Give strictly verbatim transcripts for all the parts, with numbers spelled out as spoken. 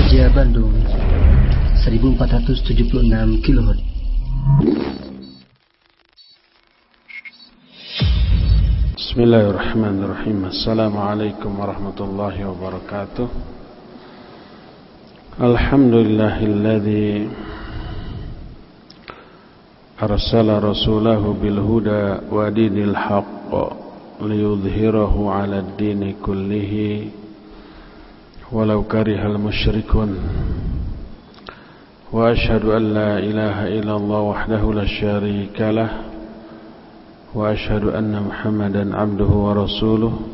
Roja Bandung seribu empat ratus tujuh puluh enam kilohertz. Bismillahirrahmanirrahim. Assalamualaikum warahmatullahi wabarakatuh. Alhamdulillahilladzi arsala rasulahu bil huda wa dinil haqq liyudhhirahu 'alad dini kullihi walau karihal musyrikun. Wa asyhadu an la ilaha illallah wahdahu la syarika lah wa asyhadu anna Muhammadan 'abduhu wa rasuluh.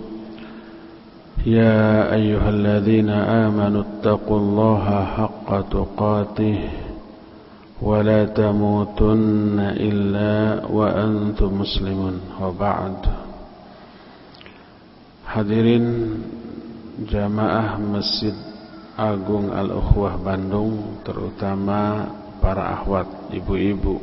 Ya ayyuhalladzina amanu taqullaha haqqa tuqatih wa la tamutunna illa wa antum muslimun. Wa ba'd. Hadirin jamaah Masjid Agung Al-Ukhwah Bandung, terutama para akhwat, ibu-ibu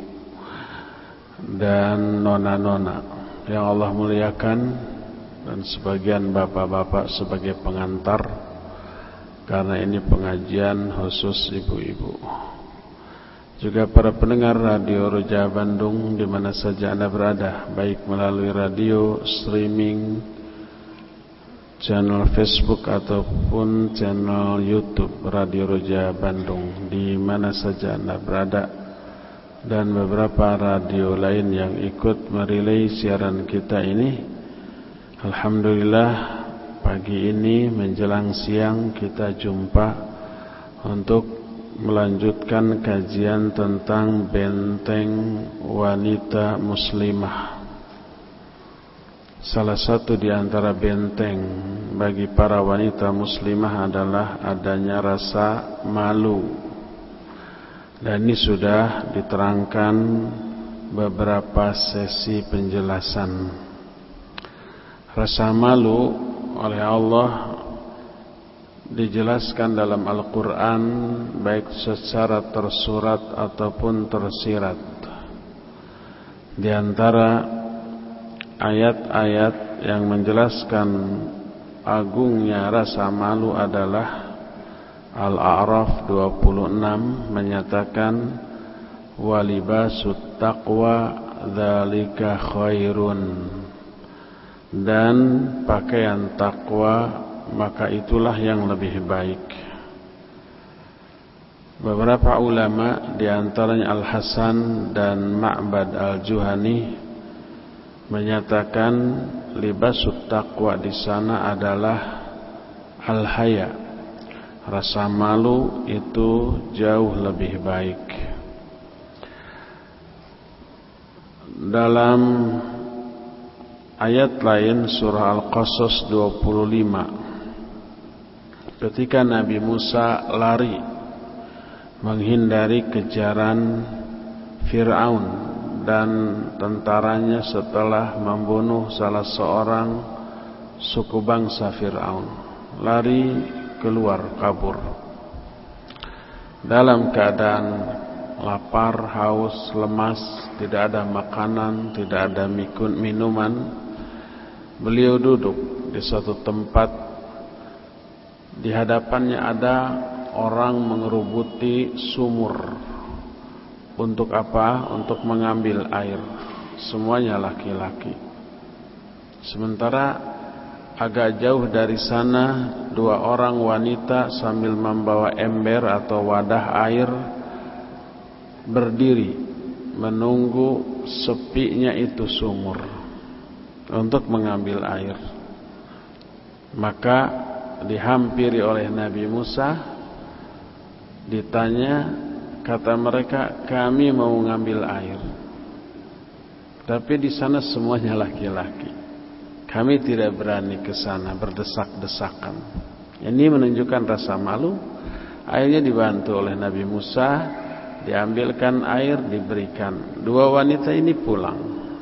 dan nona-nona yang Allah muliakan, dan sebagian bapak-bapak sebagai pengantar, karena ini pengajian khusus ibu-ibu. Juga para pendengar Radio Roja Bandung di mana saja Anda berada, baik melalui radio, streaming, channel Facebook ataupun channel YouTube Radio Roja Bandung, di mana saja Anda berada, dan beberapa radio lain yang ikut merelay siaran kita ini. Alhamdulillah, pagi ini menjelang siang kita jumpa untuk melanjutkan kajian tentang benteng wanita muslimah. Salah satu di antara benteng bagi para wanita muslimah adalah adanya rasa malu. Dan ini sudah diterangkan beberapa sesi penjelasan. Rasa malu oleh Allah dijelaskan dalam Al-Quran, baik secara tersurat ataupun tersirat. Di antara ayat-ayat yang menjelaskan agungnya rasa malu adalah Al-A'raf dua puluh enam menyatakan walibasut taqwa dzalika khairun, dan pakaian takwa maka itulah yang lebih baik. Beberapa ulama di antaranya Al-Hasan dan Ma'bad Al-Juhani menyatakan libasut taqwa di sana adalah al-haya. Rasa malu itu jauh lebih baik. Dalam ayat lain surah Al-Qasas dua puluh lima, ketika Nabi Musa lari menghindari kejaran Fir'aun dan tentaranya setelah membunuh salah seorang suku bangsa Fir'aun, lari keluar, kabur dalam keadaan lapar, haus, lemas, tidak ada makanan, tidak ada minuman. Beliau duduk di suatu tempat, di hadapannya ada orang mengerubuti sumur. Untuk apa? Untuk mengambil air. Semuanya laki-laki. Sementara agak jauh dari sana dua orang wanita sambil membawa ember atau wadah air berdiri menunggu sepinya itu sumur untuk mengambil air. Maka dihampiri oleh Nabi Musa, ditanya, kata mereka, kami mau ngambil air, tapi di sana semuanya laki-laki. Kami tidak berani ke sana berdesak-desakan. Ini menunjukkan rasa malu. Akhirnya dibantu oleh Nabi Musa, diambilkan air, diberikan. Dua wanita ini pulang.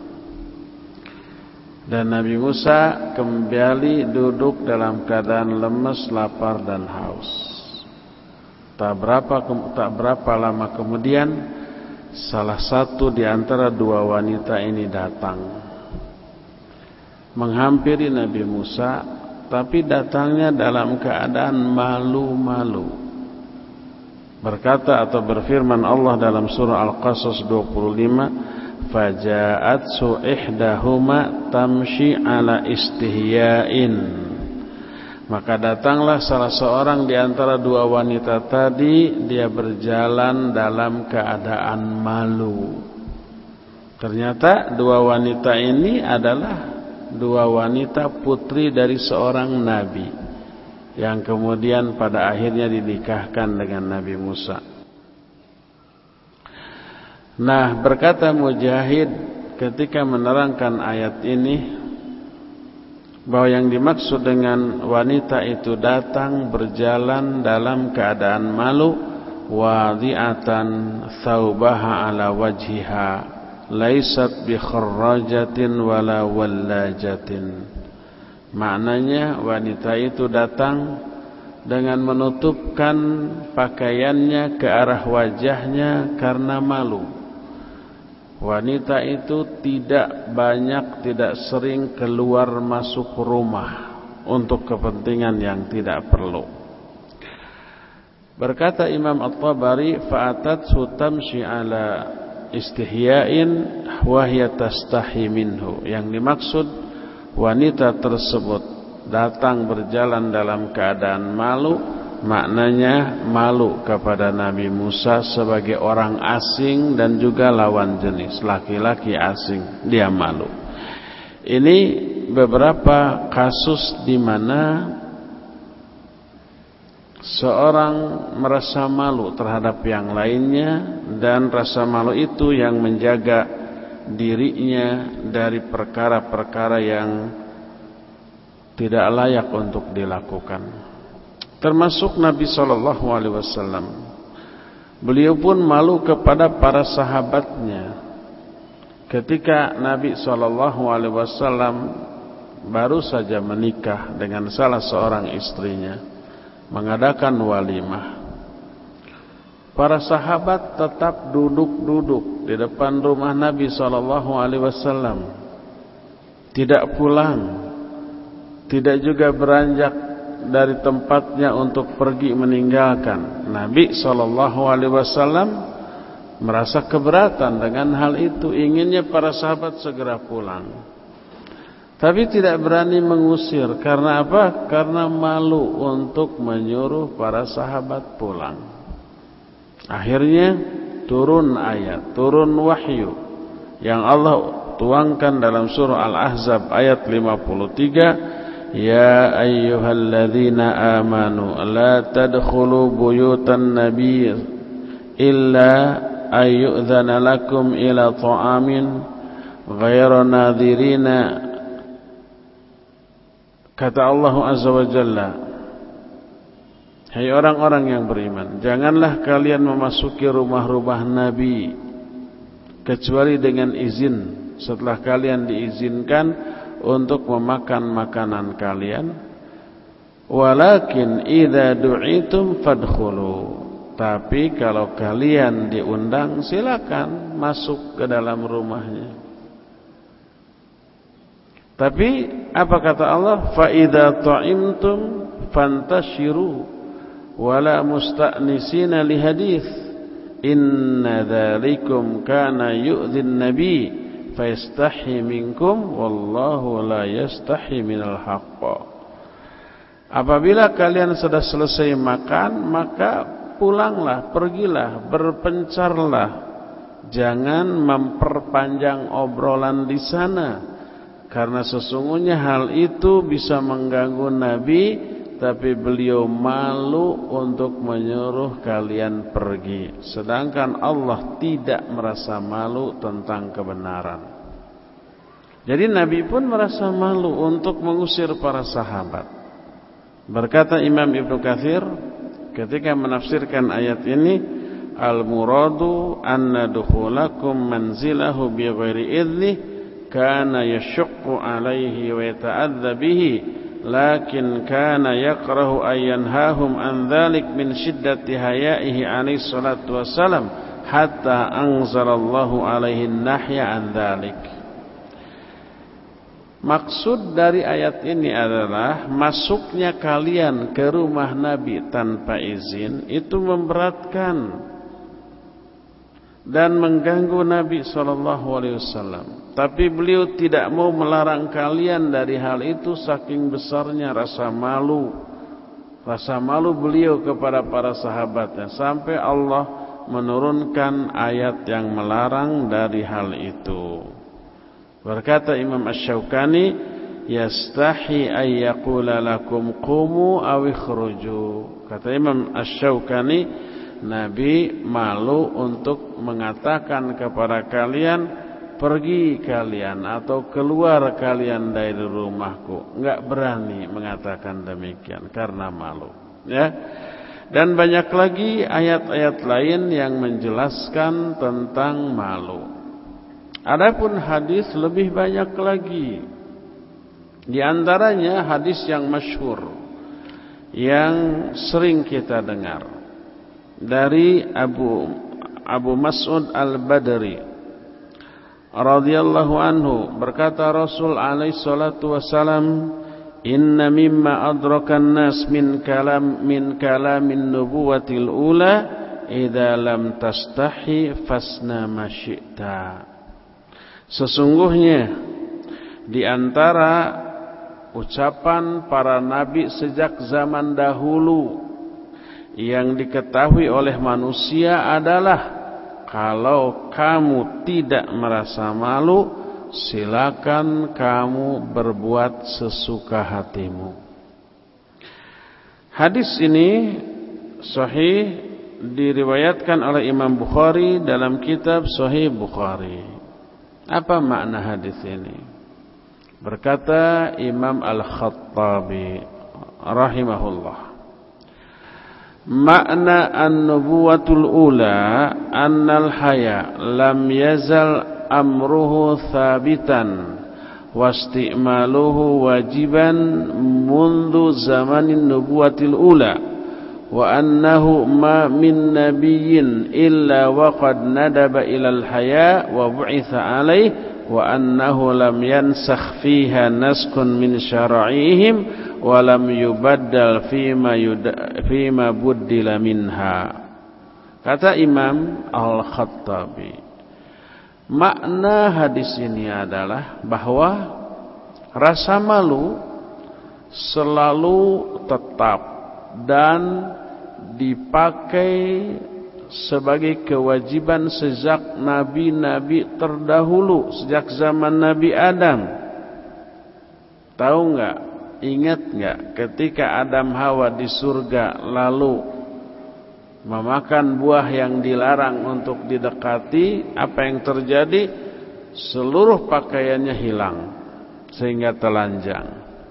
Dan Nabi Musa kembali duduk dalam keadaan lemes, lapar dan haus. Tak berapa tak berapa lama kemudian, salah satu di antara dua wanita ini datang menghampiri Nabi Musa, tapi datangnya dalam keadaan malu-malu. Berkata atau berfirman Allah dalam surah Al-Qasas dua puluh lima, faja'at su'ihdahuma tamshi ala istihya'in. Maka datanglah salah seorang di antara dua wanita tadi, dia berjalan dalam keadaan malu. Ternyata dua wanita ini adalah dua wanita putri dari seorang nabi yang kemudian pada akhirnya dinikahkan dengan Nabi Musa. Nah, berkata Mujahid ketika menerangkan ayat ini, bahwa yang dimaksud dengan wanita itu datang berjalan dalam keadaan malu, wadi'atan thawbaha ala wajhiha laisat bi kharrajatin wala wallajatin. Maknanya wanita itu datang dengan menutupkan pakaiannya ke arah wajahnya karena malu. Wanita itu tidak banyak, tidak sering keluar masuk rumah untuk kepentingan yang tidak perlu. Berkata Imam At-Tabari, fa'atat tamshi ala istihya'in wa hiya tastahi minhu. Yang dimaksud wanita tersebut datang berjalan dalam keadaan malu, maknanya malu kepada Nabi Musa sebagai orang asing dan juga lawan jenis, laki-laki asing, dia malu. Ini beberapa kasus di mana seorang merasa malu terhadap yang lainnya, dan rasa malu itu yang menjaga dirinya dari perkara-perkara yang tidak layak untuk dilakukan. Termasuk Nabi shallallahu alaihi wasallam. Beliau pun malu kepada para sahabatnya ketika Nabi shallallahu alaihi wasallam baru saja menikah dengan salah seorang istrinya, mengadakan walimah. Para sahabat tetap duduk-duduk di depan rumah Nabi shallallahu alaihi wasallam, tidak pulang, tidak juga beranjak dari tempatnya untuk pergi meninggalkan. Nabi shallallahu alaihi wasallam merasa keberatan dengan hal itu, inginnya para sahabat segera pulang, tapi tidak berani mengusir. Karena apa? Karena malu untuk menyuruh para sahabat pulang. Akhirnya turun ayat, turun wahyu yang Allah tuangkan dalam surah Al-Ahzab ayat lima puluh tiga, ya ayyuhalladzina amanu la tadkhulu buyutan nabiy illa ayyudzana lakum ila ta'amin ghairu nadhirina. Kata Allah azza wa jalla, hai orang-orang yang beriman, janganlah kalian memasuki rumah-rumah Nabi kecuali dengan izin, setelah kalian diizinkan untuk memakan makanan kalian. Walakin idza du'itum fadkhulu, tapi kalau kalian diundang silakan masuk ke dalam rumahnya. Tapi apa kata Allah? Fa idza ta'imtum fantashiru wala musta'nisina li hadits inna dzalikum kana yu'dhin nabi fayastahi minkum wallahu la yastahi minal haqq. Apabila kalian sudah selesai makan, maka pulanglah, pergilah, berpencarlah, jangan memperpanjang obrolan di sana, karena sesungguhnya hal itu bisa mengganggu Nabi, tapi beliau malu untuk menyuruh kalian pergi. Sedangkan Allah tidak merasa malu tentang kebenaran. Jadi Nabi pun merasa malu untuk mengusir para sahabat. Berkata Imam Ibnu Katsir ketika menafsirkan ayat ini, al-muradu anna dukhulakum manzilahu bi ghairi idzni kana yashuqqu alaihi wa yata'adza bihi, lakin kana yakrahu an yanhahum an dhalik min shiddati haya'ihi alaihi salatu wassalam hatta anzalallahu alaihi nahya an dhalik. Maksud dari ayat ini adalah masuknya kalian ke rumah Nabi tanpa izin itu memberatkan dan mengganggu Nabi shallallahu alaihi wasallam. Tapi beliau tidak mau melarang kalian dari hal itu saking besarnya rasa malu. Rasa malu beliau kepada para sahabatnya sampai Allah menurunkan ayat yang melarang dari hal itu. Berkata Imam Asy-Syaukani, yastahi ay yaqula lakum qumu aw ikhruju. Kata Imam Asy-Syaukani, Nabi malu untuk mengatakan kepada kalian, pergi kalian atau keluar kalian dari rumahku. Enggak berani mengatakan demikian karena malu, ya. Dan banyak lagi ayat-ayat lain yang menjelaskan tentang malu. Adapun hadis lebih banyak lagi. Di antaranya hadis yang masyhur yang sering kita dengar dari Abu Abu Mas'ud Al-Badri radhiyallahu anhu, berkata Rasul alaihi salatu wasalam, inna mimma adrakan nas min kalam min kalamin nubuwatil ula idza lam tastahi fasna ma syi'ta. Sesungguhnya di antara ucapan para nabi sejak zaman dahulu yang diketahui oleh manusia adalah, kalau kamu tidak merasa malu, silakan kamu berbuat sesuka hatimu. Hadis ini sahih diriwayatkan oleh Imam Bukhari dalam kitab Sahih Bukhari. Apa makna hadis ini? Berkata Imam Al-Khattabi rahimahullah, makna an-nubuwatul ula annal haya lam yazal amruhu thabitan wasti'maluhu wajiban mundu zamanin nubuwatil ula wa annahu ma min nabiyyin illa waqad nadaba ilal haya wa bu'itha alaih wa annahu lam yansakh fiha naskun min syara'ihim wa lam yubaddal fima fima buddila minha. Kata Imam Al-Khattabi, makna hadis ini adalah bahwa rasa malu selalu tetap dan dipakai sebagai kewajiban sejak nabi-nabi terdahulu, sejak zaman Nabi Adam. Tahu enggak? Ingat enggak ketika Adam Hawa di surga lalu memakan buah yang dilarang untuk didekati, apa yang terjadi? Seluruh pakaiannya hilang sehingga telanjang.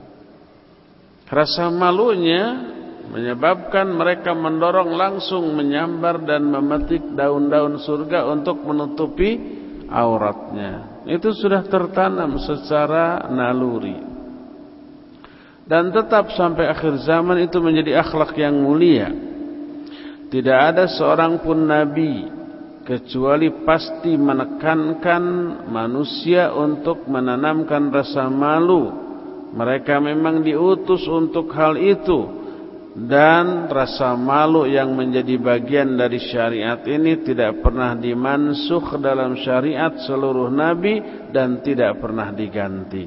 Rasa malunya menyebabkan mereka mendorong langsung menyambar dan memetik daun-daun surga untuk menutupi auratnya. Itu sudah tertanam secara naluri. Dan tetap sampai akhir zaman itu menjadi akhlak yang mulia. Tidak ada seorang pun nabi kecuali pasti menekankan manusia untuk menanamkan rasa malu. Mereka memang diutus untuk hal itu. Dan rasa malu yang menjadi bagian dari syariat ini tidak pernah dimansukh dalam syariat seluruh nabi dan tidak pernah diganti.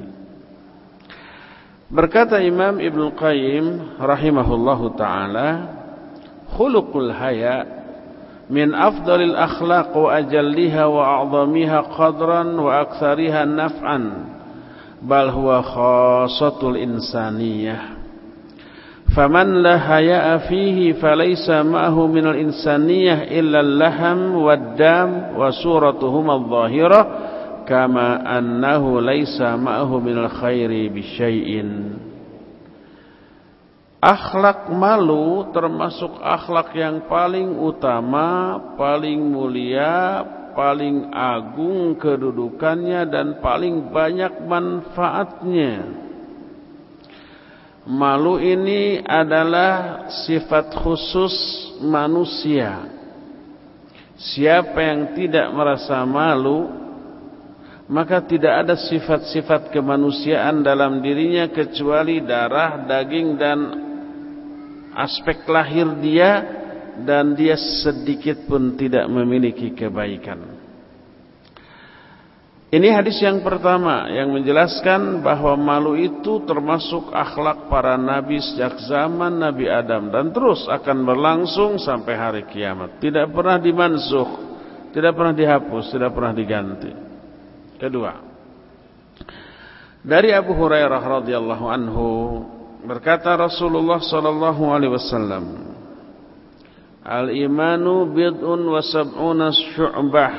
Berkata Imam Ibnu Qayyim rahimahullahu ta'ala, khuluqul haya min afdalil akhlaq wa ajalliha wa a'zamiha qadran wa aktsariha naf'an bal huwa khassatul insaniyah. Faman la haya'a fihi falaysa ma'ahu minal insaniyah illa al-laham wad-dam wa suratuhum adh-dhahirah kama annahu laysa ma'ahu minal khairi bisyai'in. Akhlak malu termasuk akhlak yang paling utama, paling mulia, paling agung kedudukannya dan paling banyak manfaatnya. Malu ini adalah sifat khusus manusia. Siapa yang tidak merasa malu, maka tidak ada sifat-sifat kemanusiaan dalam dirinya kecuali darah, daging dan aspek lahir dia, dan dia sedikit pun tidak memiliki kebaikan. Ini hadis yang pertama yang menjelaskan bahwa malu itu termasuk akhlak para nabi sejak zaman Nabi Adam dan terus akan berlangsung sampai hari kiamat. Tidak pernah dimansukh, tidak pernah dihapus, tidak pernah diganti. Kedua, dari Abu Hurairah radhiyallahu anhu berkata Rasulullah sallallahu alaihi wasallam, "Al-imanu bid'un wa sab'una syu'bah,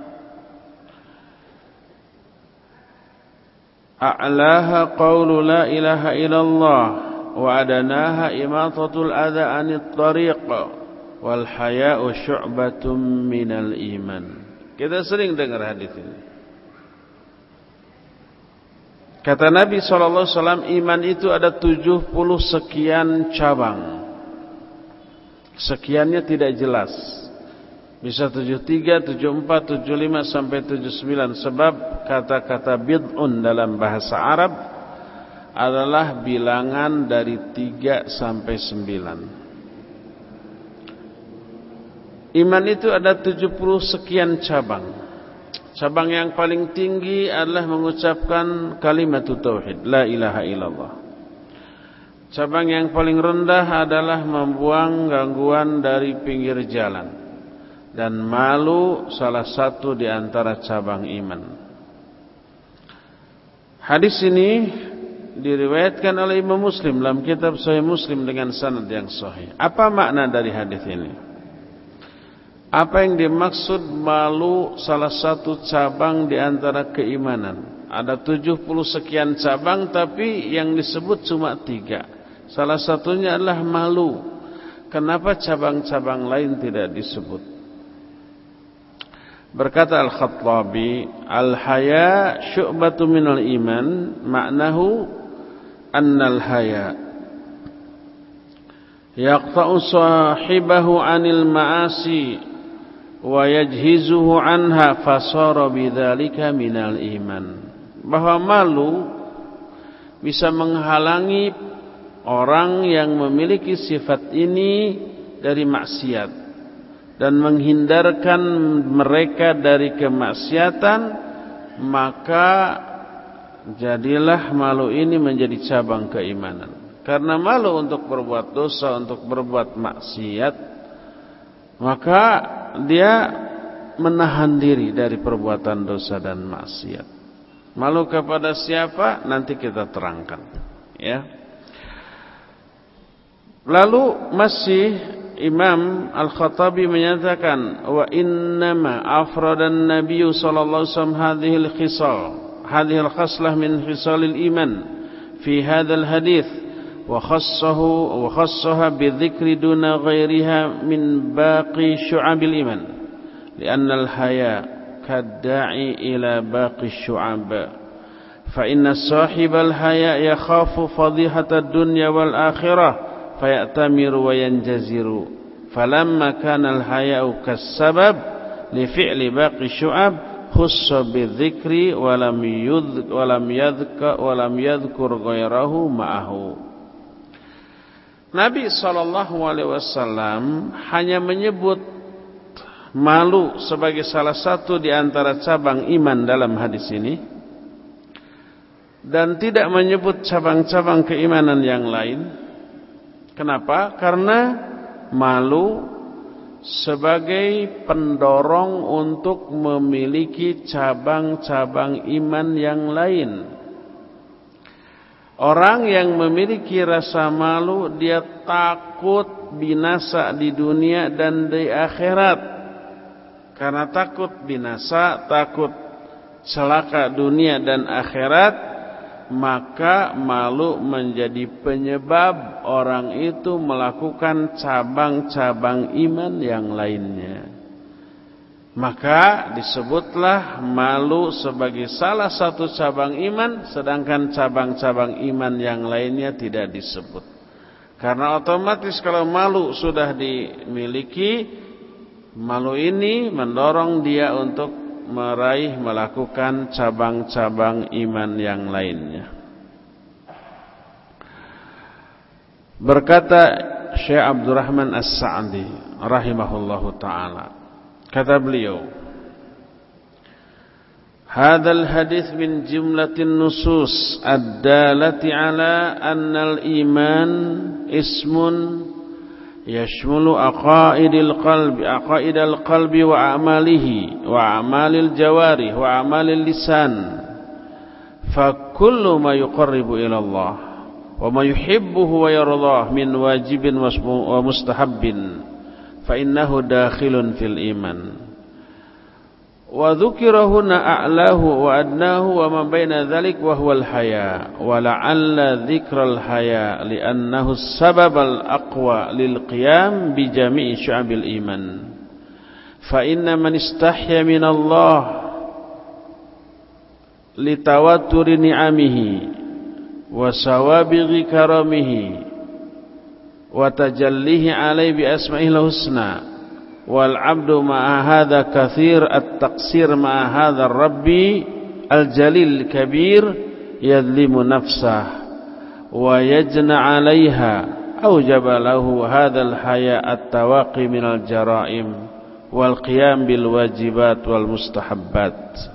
a'laha qawlu la ilaha illallah wa adanaha imatatul adha anit tariq wal haya'u syu'batun minal iman." Kita sering dengar hadis ini. Kata Nabi shallallahu alaihi wasallam, iman itu ada tujuh puluh sekian cabang. Sekiannya tidak jelas. Bisa tujuh puluh tiga, tujuh puluh empat, tujuh puluh lima sampai tujuh puluh sembilan. Sebab kata-kata bid'un dalam bahasa Arab adalah bilangan dari tiga sampai sembilan. Iman itu ada tujuh puluh sekian cabang. Cabang yang paling tinggi adalah mengucapkan kalimat tauhid, la ilaha illallah. Cabang yang paling rendah adalah membuang gangguan dari pinggir jalan. Dan malu salah satu di antara cabang iman. Hadis ini diriwayatkan oleh Imam Muslim dalam kitab Sahih Muslim dengan sanad yang sahih. Apa makna dari hadis ini? Apa yang dimaksud malu salah satu cabang di antara keimanan? Ada tujuh puluh sekian cabang, tapi yang disebut cuma tiga. Salah satunya adalah malu. Kenapa cabang-cabang lain tidak disebut? Berkata Al-Khattabi, Al-haya syu'batu minal iman, maknahu annal haya yaqta'u sahibahu anil ma'asi wa yajhizuhu anha fasara bidzalika minal iman. Bahwa malu bisa menghalangi orang yang memiliki sifat ini dari maksiat dan menghindarkan mereka dari kemaksiatan, maka jadilah malu ini menjadi cabang keimanan. Karena malu untuk berbuat dosa, untuk berbuat maksiat, maka dia menahan diri dari perbuatan dosa dan maksiat. Malu kepada siapa? Nanti kita terangkan, ya. Lalu masih Imam Al-Khattabi menyatakan, wa innama afradan Nabi sallallahu alaihi wasallam hadhihi al-khisal, hadhihi al-khaslah min khisalil iman fi hadzal hadits, wa khassahu wa khassaha bi dzikri duna ghairiha min baqi syu'abil iman, li'anna al-haya kadda'i ila baqi syu'ab, fa inna sahibal haya yakhafu fadihata ad-dunya wal akhirah fayatamiru wa yanjaziru, falamma kana al-haya'u kas-sabab li fi'li baqi syu'ab khussa bi dzikri wa lam yudh wa lam yadhka wa lam yadhkur ghairahu ma'ahu. Nabi sallallahu alaihi wasallam hanya menyebut malu sebagai salah satu di antara cabang iman dalam hadis ini, dan tidak menyebut cabang-cabang keimanan yang lain. Kenapa? Karena malu sebagai pendorong untuk memiliki cabang-cabang iman yang lain. Orang yang memiliki rasa malu, dia takut binasa di dunia dan di akhirat. Karena takut binasa, takut celaka dunia dan akhirat, maka malu menjadi penyebab orang itu melakukan cabang-cabang iman yang lainnya. Maka disebutlah malu sebagai salah satu cabang iman, sedangkan cabang-cabang iman yang lainnya tidak disebut. Karena otomatis kalau malu sudah dimiliki, malu ini mendorong dia untuk meraih melakukan cabang-cabang iman yang lainnya. Berkata Syekh Abdurrahman As-Sa'di rahimahullahu taala, kata beliau, "Hadzal hadits min jumlatin nusus ad-dalati ala anna al-iman ismun yashmulu aqaidil qalbi aqaidal qalbi wa a'malihi wa a'malil jawarih wa a'malil lisan fa kullu ma yuqarribu ila Allah wa ma yuhibbuhu wa yardah min wajibin wa mustahabbin fa innahu dakhilun fil iman wa dzukira huna a'lahu wa adnahu wa ma baina dzalik wa huwa al-haya wa la'alla dzikral haya li'annahu as-sabab al-aqwa lil qiyam bi jami'i syu'abil iman fa inna man istahya min Allah li tawatturi ni'amihi wa sawabighi karamihi wa tajallihi alaihi bi asma'il husna wal 'abdu ma'a hadza katsir at-taqsir ma'a hadza ar-rabbi al-jalil kabir yadhlimu nafsah wa yajna 'alayha awjaba lahu hadza al-haya at-tawaqi min al-jara'im wal qiyam bil wajibat wal mustahabbat.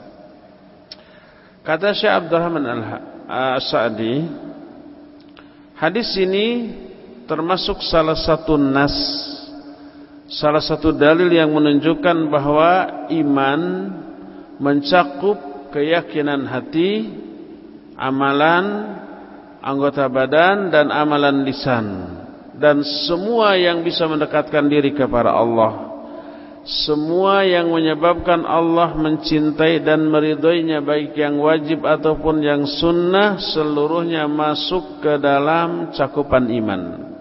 Kata Syekh Abdurrahman As-Sa'di, hadis ini termasuk salah satu nas, salah satu dalil yang menunjukkan bahwa iman mencakup keyakinan hati, amalan anggota badan dan amalan lisan, dan semua yang bisa mendekatkan diri kepada Allah, semua yang menyebabkan Allah mencintai dan meridhoinya, baik yang wajib ataupun yang sunnah, seluruhnya masuk ke dalam cakupan iman.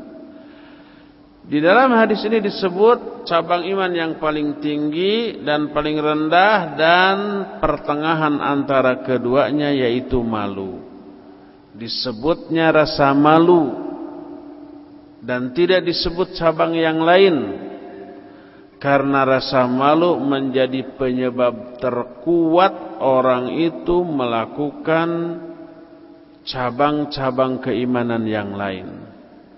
Di dalam hadis ini disebut cabang iman yang paling tinggi dan paling rendah dan pertengahan antara keduanya, yaitu malu. Disebutnya rasa malu dan tidak disebut cabang yang lain, karena rasa malu menjadi penyebab terkuat orang itu melakukan cabang-cabang keimanan yang lain.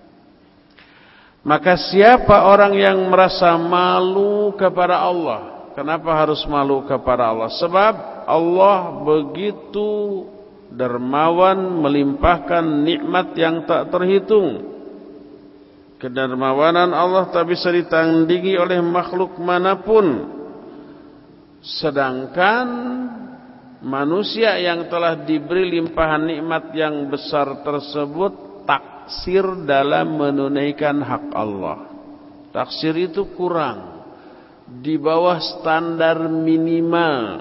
Maka siapa orang yang merasa malu kepada Allah? Kenapa harus malu kepada Allah? Sebab Allah begitu dermawan, melimpahkan nikmat yang tak terhitung. Kedermawanan Allah tak bisa ditandingi oleh makhluk manapun. Sedangkan manusia yang telah diberi limpahan nikmat yang besar tersebut taksir dalam menunaikan hak Allah. Taksir itu kurang, di bawah standar minimal.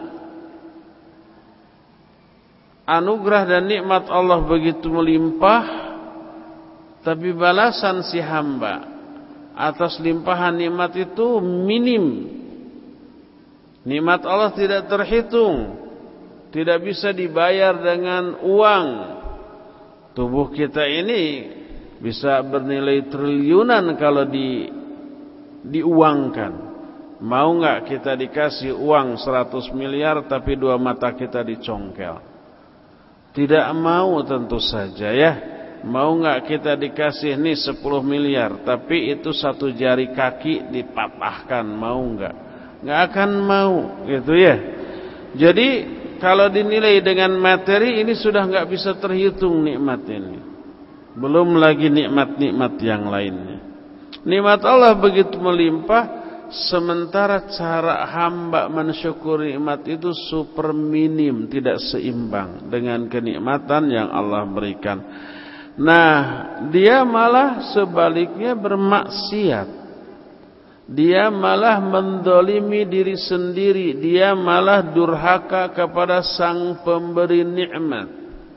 Anugerah dan nikmat Allah begitu melimpah, tapi balasan si hamba atas limpahan nikmat itu minim. Nikmat Allah tidak terhitung, tidak bisa dibayar dengan uang. Tubuh kita ini bisa bernilai triliunan kalau di diuangkan. Mau enggak kita dikasih uang seratus miliar tapi dua mata kita dicongkel? Tidak mau tentu saja ya. Mau enggak kita dikasih nih sepuluh miliar tapi itu satu jari kaki dipatahkan? Mau enggak? Enggak akan mau, gitu ya. Jadi kalau dinilai dengan materi ini sudah enggak bisa terhitung nikmat ini. Belum lagi nikmat-nikmat yang lainnya. Nikmat Allah begitu melimpah, sementara cara hamba mensyukuri nikmat itu super minim, tidak seimbang dengan kenikmatan yang Allah berikan. Nah, dia malah sebaliknya bermaksiat. Dia malah mendolimi diri sendiri. Dia malah durhaka kepada sang pemberi nikmat.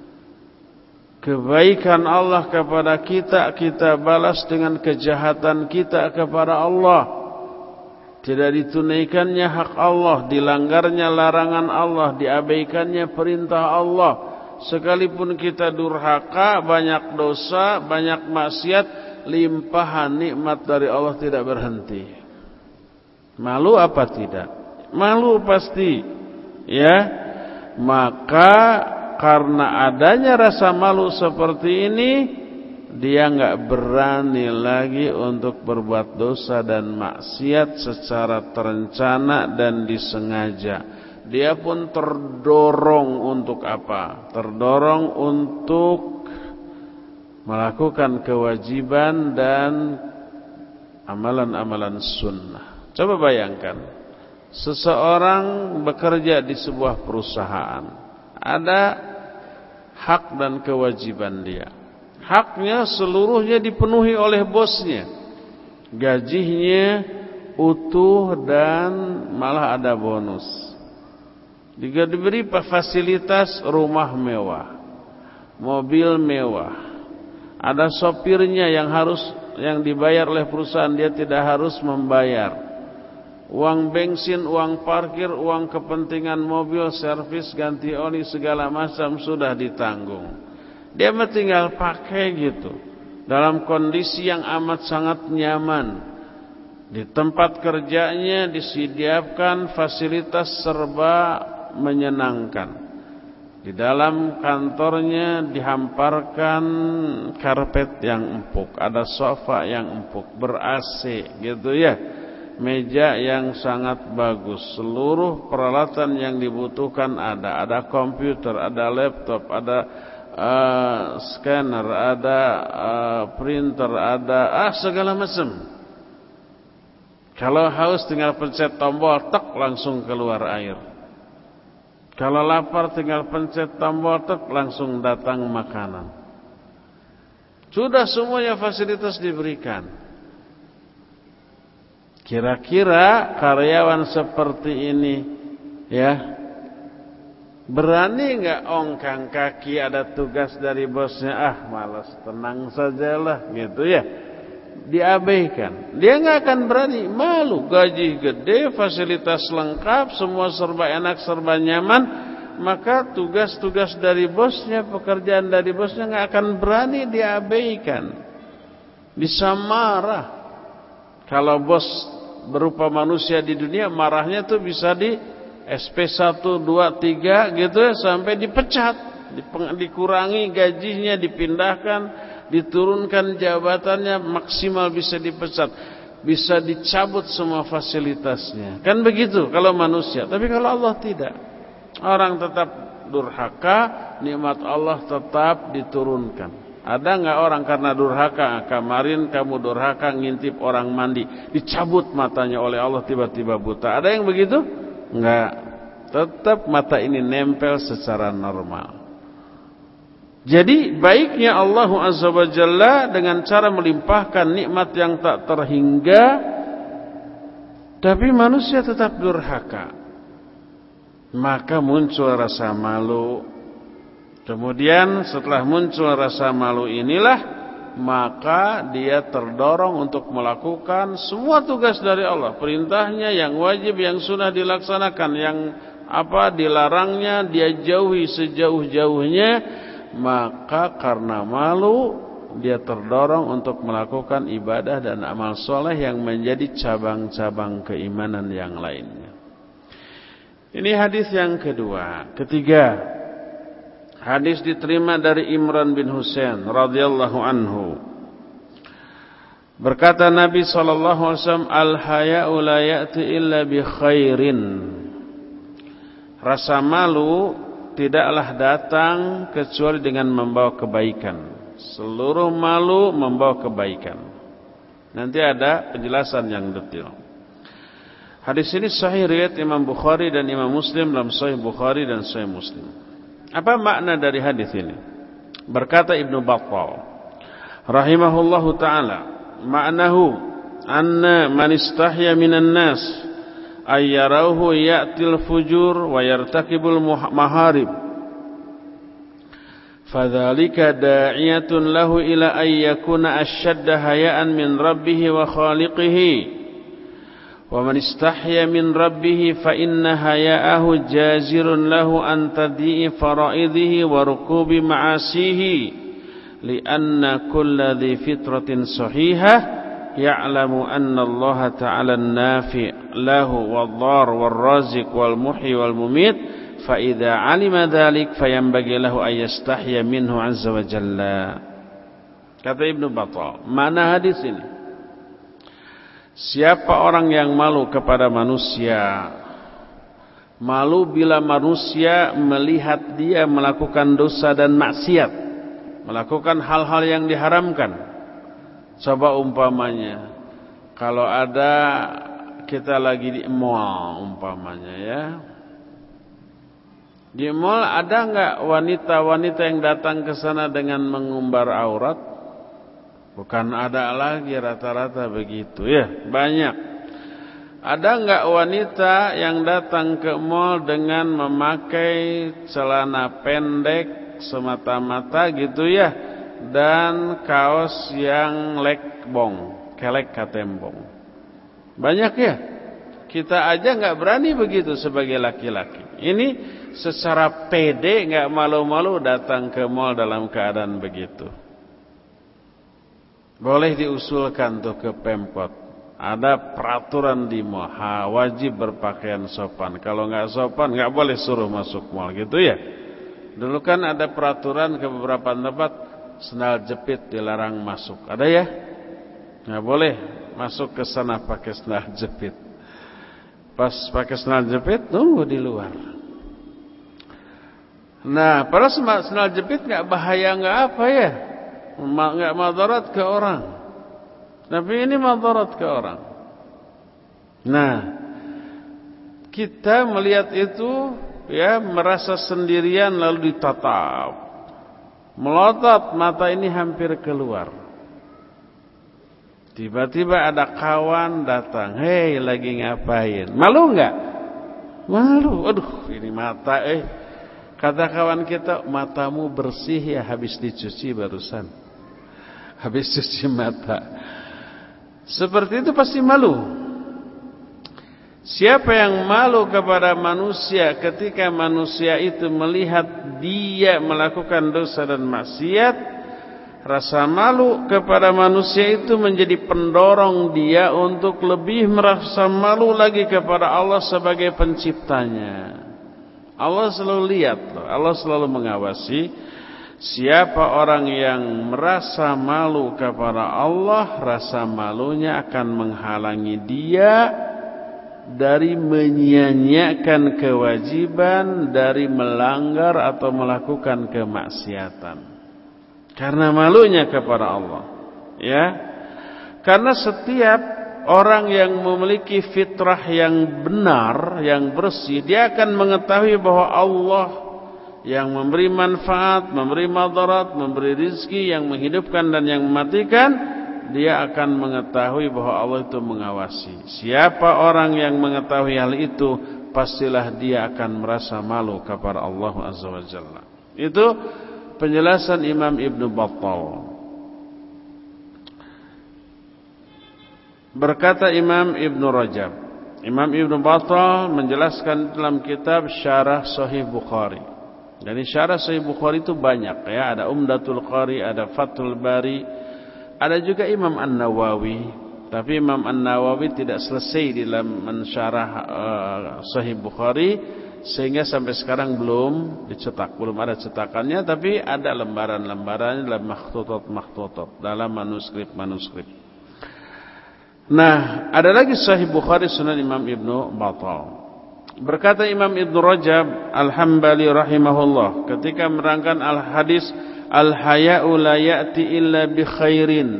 Kebaikan Allah kepada kita, kita balas dengan kejahatan kita kepada Allah. Tidak ditunaikannya hak Allah, dilanggarnya larangan Allah, diabaikannya perintah Allah. Sekalipun kita durhaka, banyak dosa, banyak maksiat, limpahan nikmat dari Allah tidak berhenti. Malu apa tidak? Malu pasti. ya, maka karena adanya rasa malu seperti ini, dia enggak berani lagi untuk berbuat dosa dan maksiat secara terencana dan disengaja. Dia pun terdorong untuk apa? Terdorong untuk melakukan kewajiban dan amalan-amalan sunnah. Coba bayangkan, seseorang bekerja di sebuah perusahaan, ada hak dan kewajiban dia. Haknya seluruhnya dipenuhi oleh bosnya, gajinya utuh dan malah ada bonus. Juga diberi fasilitas rumah mewah, mobil mewah, ada sopirnya yang harus yang dibayar oleh perusahaan, dia tidak harus membayar. Uang bensin, uang parkir, uang kepentingan mobil, servis, ganti oli, segala macam sudah ditanggung. Dia tinggal pakai gitu, dalam kondisi yang amat sangat nyaman. Di tempat kerjanya disediakan fasilitas serba menyenangkan. Di dalam kantornya dihamparkan karpet yang empuk, ada sofa yang empuk, ber-A C gitu ya, meja yang sangat bagus, seluruh peralatan yang dibutuhkan ada, ada komputer, ada laptop, ada uh, scanner, ada uh, printer, ada ah segala macam. Kalau haus tinggal pencet tombol, tek langsung keluar air. Kalau lapar tinggal pencet tombol, tek langsung datang makanan. Sudah semuanya fasilitas diberikan. Kira-kira karyawan seperti ini, ya, berani enggak ongkang kaki, ada tugas dari bosnya, ah malas, tenang sajalah gitu ya. Diabaikan, dia enggak akan berani, malu, gaji gede, fasilitas lengkap, semua serba enak, serba nyaman, maka tugas-tugas dari bosnya, pekerjaan dari bosnya enggak akan berani diabaikan. Bisa marah. Kalau bos berupa manusia di dunia, marahnya tuh bisa di S P satu, dua, tiga gitu ya, sampai dipecat, dikurangi gajinya, dipindahkan, diturunkan jabatannya, maksimal bisa dipecat, bisa dicabut semua fasilitasnya. Kan begitu kalau manusia. Tapi kalau Allah tidak, orang tetap durhaka, nikmat Allah tetap diturunkan. Ada enggak orang karena durhaka, kemarin kamu durhaka ngintip orang mandi, dicabut matanya oleh Allah, tiba-tiba buta? Ada yang begitu? Enggak. Tetap mata ini nempel secara normal. Jadi baiknya Allah Azza wa Jalla dengan cara melimpahkan nikmat yang tak terhingga, tapi manusia tetap durhaka. Maka muncul rasa malu. Kemudian setelah muncul rasa malu inilah, maka dia terdorong untuk melakukan semua tugas dari Allah. Perintahnya yang wajib, yang sunnah dilaksanakan, yang apa dilarangnya dia jauhi sejauh-jauhnya. Maka karena malu, dia terdorong untuk melakukan ibadah dan amal soleh yang menjadi cabang-cabang keimanan yang lainnya. Ini hadis yang kedua. Ketiga, hadis diterima dari Imran bin Husain radhiyallahu anhu. Berkata Nabi sallallahu alaihi wasallam, al-haya'u la ya'ti illa bi khairin. Rasa malu tidaklah datang kecuali dengan membawa kebaikan. Seluruh malu membawa kebaikan. Nanti ada penjelasan yang detail. Hadis ini sahih riwayat Imam Bukhari dan Imam Muslim dalam Sahih Bukhari dan Sahih Muslim. Apa makna dari hadis ini? Berkata Ibnu Battal rahimahullahu taala, ma'nahu anna man istahya minan nas ayyarahu ya'til fujur wa yartakibul maharib fadzalika da'iyatun lahu ila ay yakuna ashadda haya'an min rabbih wa khaliqihi wa man istahya min rabbih fa inna haya'ahu jazirun lahu an tadi'i fara'idihi wa rukubi ma'asihi li'anna kulla dhi fitratin sahihah ya'lamu anna Allah ta'ala an-nafi' lahu wad-dhar war-raziq wal-muhyi wal-mumit fa idza 'alima dzalik fayanbaghi lahu ay yastahya minhu 'azza wa jalla. Kata Ibnu Battal, mana hadis ini? Siapa orang yang malu kepada manusia, malu bila manusia melihat dia melakukan dosa dan maksiat, melakukan hal-hal yang diharamkan. Coba umpamanya, kalau ada kita lagi di mall umpamanya ya. Di mall ada enggak wanita-wanita yang datang ke sana dengan mengumbar aurat? Bukan ada lagi, rata-rata begitu ya, banyak. Ada enggak wanita yang datang ke mall dengan memakai celana pendek semata-mata gitu ya, dan kaos yang lekbong, kelek katembong? Banyak ya. Kita aja enggak berani begitu sebagai laki-laki. Ini secara pede, enggak malu-malu datang ke mall dalam keadaan begitu. Boleh diusulkan tuh ke Pemkot. Ada peraturan di mall, ha, wajib berpakaian sopan. Kalau enggak sopan enggak boleh suruh masuk mall gitu ya. Dulu kan ada peraturan ke beberapa tempat, sendal jepit dilarang masuk. Ada ya? Enggak boleh masuk ke sana pakai sendal jepit. Pas pakai sendal jepit tunggu di luar. Nah, padahal sendal jepit enggak bahaya, enggak apa ya? Enggak madarat ke orang. Tapi ini madarat ke orang. Nah, kita melihat itu ya, merasa sendirian lalu ditatap. Melotot mata ini hampir keluar. Tiba-tiba ada kawan datang, "Hei, lagi ngapain?" Malu enggak? Malu. Aduh, ini mata eh. Kata kawan kita, "Matamu bersih ya, habis dicuci barusan." Habis cuci mata. Seperti itu pasti malu. Siapa yang malu kepada manusia ketika manusia itu melihat dia melakukan dosa dan maksiat, rasa malu kepada manusia itu menjadi pendorong dia untuk lebih merasa malu lagi kepada Allah sebagai penciptanya. Allah selalu lihat loh, Allah selalu mengawasi. Siapa orang yang merasa malu kepada Allah, rasa malunya akan menghalangi dia dari menyia-nyiakan kewajiban, dari melanggar atau melakukan kemaksiatan. Karena malunya kepada Allah. Ya. Karena setiap orang yang memiliki fitrah yang benar, yang bersih, dia akan mengetahui bahwa Allah yang memberi manfaat, memberi madarat, memberi rizki, yang menghidupkan dan yang mematikan, dia akan mengetahui bahwa Allah itu mengawasi. Siapa orang yang mengetahui hal itu, pastilah dia akan merasa malu kepada Allah Azza wa Jalla. Itu penjelasan Imam Ibnu Battal. Berkata Imam Ibnu Rajab, Imam Ibnu Battal menjelaskan dalam kitab Syarah Sahih Bukhari. Dari syarah Sahih Bukhari itu banyak ya, ada Umdatul Qari, ada Fathul Bari, ada juga Imam An-Nawawi. Tapi Imam An-Nawawi tidak selesai di dalam mensyarah uh, Sahih Bukhari, sehingga sampai sekarang belum dicetak, belum ada cetakannya, tapi ada lembaran-lembarannya dalam makhtutat-makhtutat, dalam manuskrip-manuskrip. Nah, ada lagi Sahih Bukhari Sunan Imam Ibnu Battal. Berkata Imam Ibnu Rajab Al-Hambali rahimahullah ketika menerangkan al-hadis al-haya'u la ya'ti illa bi khairin.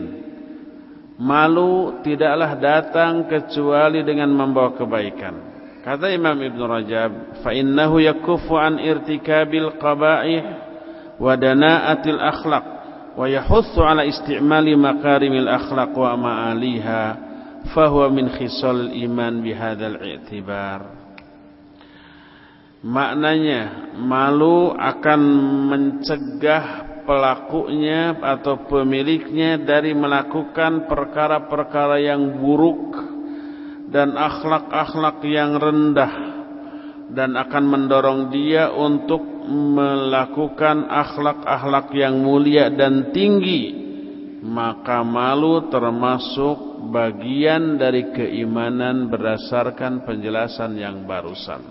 Malu tidaklah datang kecuali dengan membawa kebaikan. Kata Imam Ibnu Rajab, fa innahu yakuffu an irtikabil qaba'ih wa dana'atil akhlaq wa yahussu ala istimali makarimil akhlaq wa ma'aliha, fa huwa min khisal iman bihadzal i'tibar. Maknanya, malu akan mencegah pelakunya atau pemiliknya dari melakukan perkara-perkara yang buruk dan akhlak-akhlak yang rendah, dan akan mendorong dia untuk melakukan akhlak-akhlak yang mulia dan tinggi. maka malu termasuk bagian dari keimanan berdasarkan penjelasan yang barusan.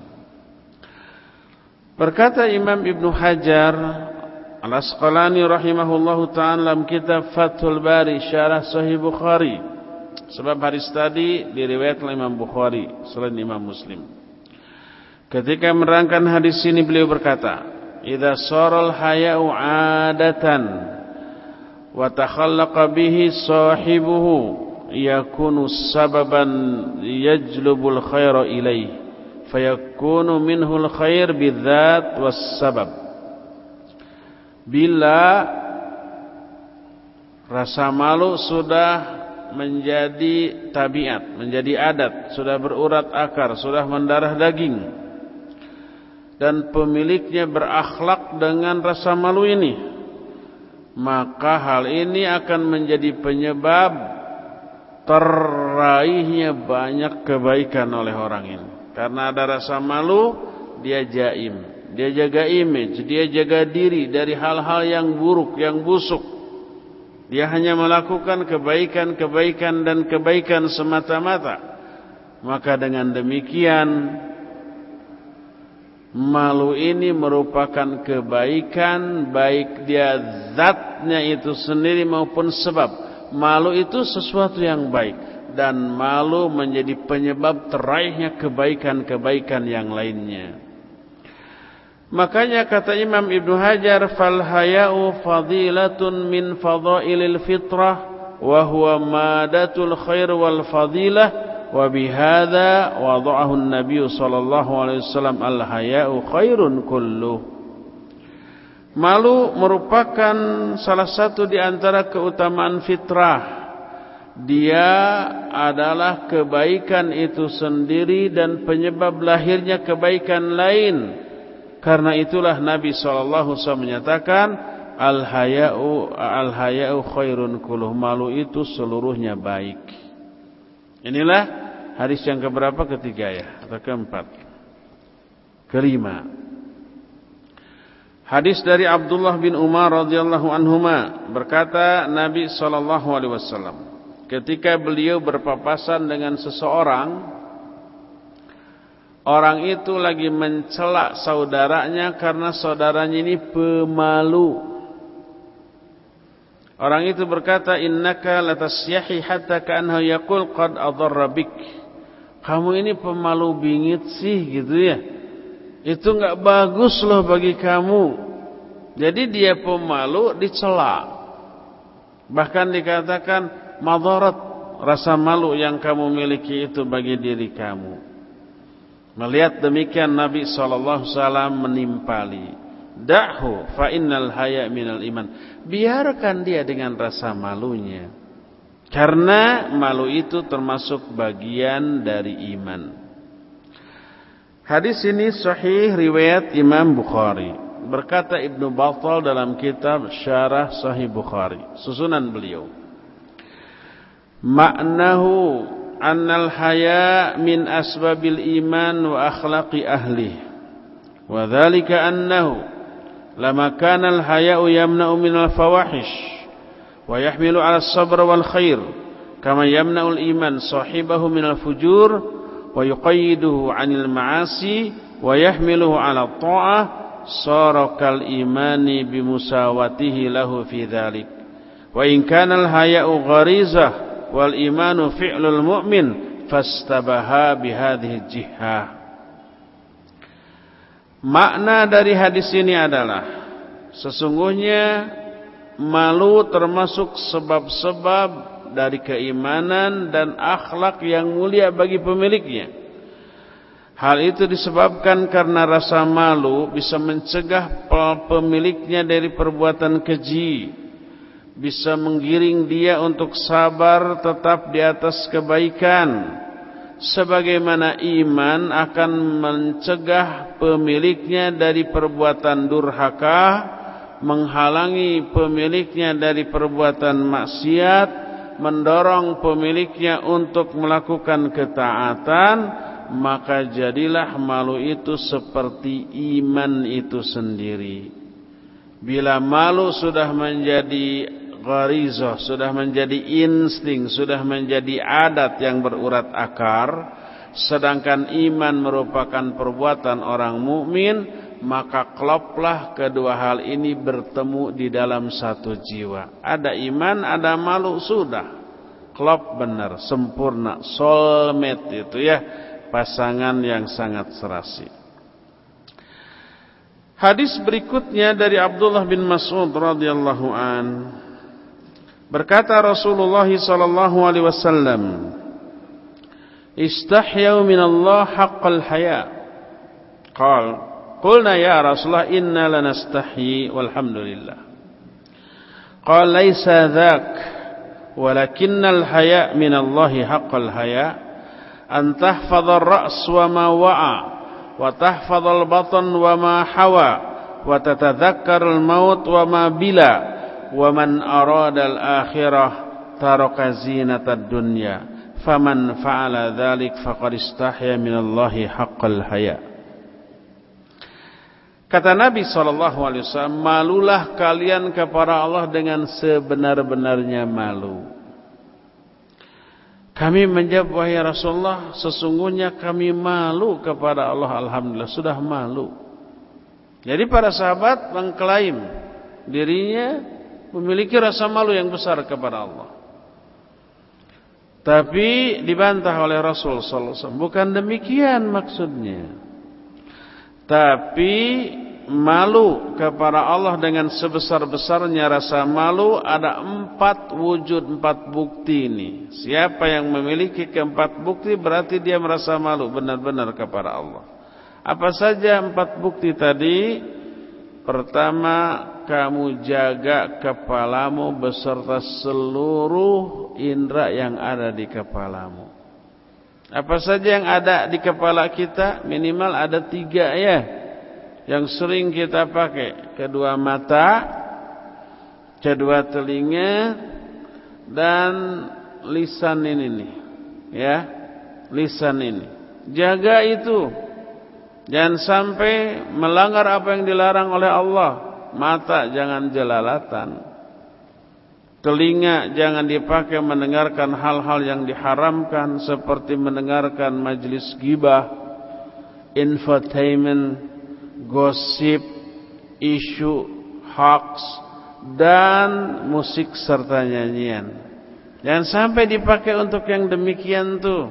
Berkata Imam Ibnu Hajar Al-Asqalani rahimahullahu ta'ala dalam kitab Fathul Bari Syarah Sahih Bukhari, sebab hadis tadi diriwayatkan oleh Imam Bukhari selain Imam Muslim. Ketika menerangkan hadis ini beliau berkata, "Idza saral haya'u 'adatan wa takhallaqa bihi sahibuhu yakunu sababan yajlubul khaira ilaihi fayakunu minhul khair bidzat was sabab." Bila rasa malu sudah menjadi tabiat, menjadi adat, sudah berurat akar, sudah mendarah daging, dan pemiliknya berakhlak dengan rasa malu ini, maka hal ini akan menjadi penyebab teraihnya banyak kebaikan oleh orang ini. Karena ada rasa malu, dia jaim, dia jaga image, dia jaga diri dari hal-hal yang buruk, yang busuk. Dia hanya melakukan kebaikan-kebaikan dan kebaikan semata-mata. Maka dengan demikian, malu ini merupakan kebaikan, baik dia zatnya itu sendiri maupun sebab. Malu itu sesuatu yang baik, dan malu menjadi penyebab teraihnya kebaikan-kebaikan yang lainnya. Makanya kata Imam Ibnu Hajar, fal haya'u fadilatun min fadailil fitrah wa huwa madatul khair wal fadilah wa bihadza wada'ahu an-nabiy sallallahu alaihi wasallam al haya'u khairun kulluh. Malu merupakan salah satu di antara keutamaan fitrah. Dia adalah kebaikan itu sendiri dan penyebab lahirnya kebaikan lain. Karena itulah Nabi shallallahu alaihi wasallam menyatakan al-haya'u al-haya'u khairun kulluh. Malu itu seluruhnya baik. Inilah hadis yang keberapa? Ketiga ya, atau keempat? Kelima. Hadis dari Abdullah bin Umar radhiyallahu anhuma, berkata Nabi shallallahu alaihi wasallam ketika beliau berpapasan dengan seseorang, orang itu lagi mencela saudaranya karena saudaranya ini pemalu. Orang itu berkata, "Innaka latasyahi hatta ka'annahu yaqul qad adarra bik." Kamu ini pemalu bingit sih gitu ya. Itu enggak bagus loh bagi kamu. Jadi dia pemalu dicela. Bahkan dikatakan madarat, rasa malu yang kamu miliki itu bagi diri kamu. Melihat demikian Nabi shallallahu alaihi wasallam menimpali, "Da'hu fa innal haya' minal iman." Biarkan dia dengan rasa malunya, karena malu itu termasuk bagian dari iman. Hadis ini sahih riwayat Imam Bukhari. Berkata Ibnu Battal dalam kitab Syarah Sahih Bukhari, susunan beliau, "Ma'nahu annal haya min asbabil iman wa akhlaqi ahli, wa dhalika annahu lama kana al haya'u yamna'u min al fawahish wa yahmilu 'ala as-sabr wal khair kama yamna'u al iman sahibahu min al fujur wa yuqayyiduhu 'anil ma'asi wa yahmiluhu 'ala at-ta'ah sara kal imani bi musawatihi lahu fi dhalik wa in kana al haya'u gharizah wal imanu fi'lul mu'min fastabaha bihadhihi jihah." Makna dari hadis ini adalah sesungguhnya malu termasuk sebab-sebab dari keimanan dan akhlak yang mulia bagi pemiliknya. Hal itu disebabkan karena rasa malu bisa mencegah pemiliknya dari perbuatan keji, bisa menggiring dia untuk sabar tetap di atas kebaikan, sebagaimana iman akan mencegah pemiliknya dari perbuatan durhaka, menghalangi pemiliknya dari perbuatan maksiat, mendorong pemiliknya untuk melakukan ketaatan. Maka jadilah malu itu seperti iman itu sendiri. Bila malu sudah menjadi gharizah, sudah menjadi insting, sudah menjadi adat yang berurat akar, sedangkan iman merupakan perbuatan orang mukmin, maka kloplah kedua hal ini bertemu di dalam satu jiwa. Ada iman, ada malu, sudah klop benar, sempurna, soulmate itu ya, pasangan yang sangat serasi. Hadis berikutnya dari Abdullah bin Mas'ud radhiyallahu an, berkata Rasulullah sallallahu alaihi wasallam, "Istahyu minallah haqqal haya." Qal, qulna ya Rasulullah inna lanastahyi walhamdulillah. Qal laisa dzak, walakinnal haya minallahi haqqal haya an tahfadhar ra's wa ma wa'a wa tahfadhal batan wa ma hawa wa tatadhakkarul maut wa ma bila wa man aradal akhirah taraka zinatad dunya faman fa'ala dzalik faqad istahya minallahi haqqal haya. Kata Nabi sallallahu alaihi wasallam, malulah kalian kepada Allah dengan sebenar-benarnya malu. Kami menjawab, wahai Rasulullah, sesungguhnya kami malu kepada Allah, alhamdulillah, sudah malu. Jadi para sahabat mengklaim dirinya memiliki rasa malu yang besar kepada Allah. Tapi dibantah oleh Rasul sallallahu alaihi wasallam. Bukan demikian maksudnya. Tapi malu kepada Allah dengan sebesar-besarnya rasa malu, ada empat wujud, empat bukti ini. Siapa yang memiliki keempat bukti berarti dia merasa malu benar-benar kepada Allah. Apa saja empat bukti tadi? Pertama, kamu jaga kepalamu beserta seluruh indera yang ada di kepalamu. Apa saja yang ada di kepala kita? Minimal ada tiga ya, yang sering kita pakai. Kedua mata, kedua telinga, dan lisan ini nih, ya, lisan ini. Jaga itu, jangan sampai melanggar apa yang dilarang oleh Allah. Mata jangan jelalatan, telinga jangan dipakai mendengarkan hal-hal yang diharamkan, seperti mendengarkan majelis ghibah, infotainment, gosip, isu, hoax, dan musik serta nyanyian. Jangan sampai dipakai untuk yang demikian tuh.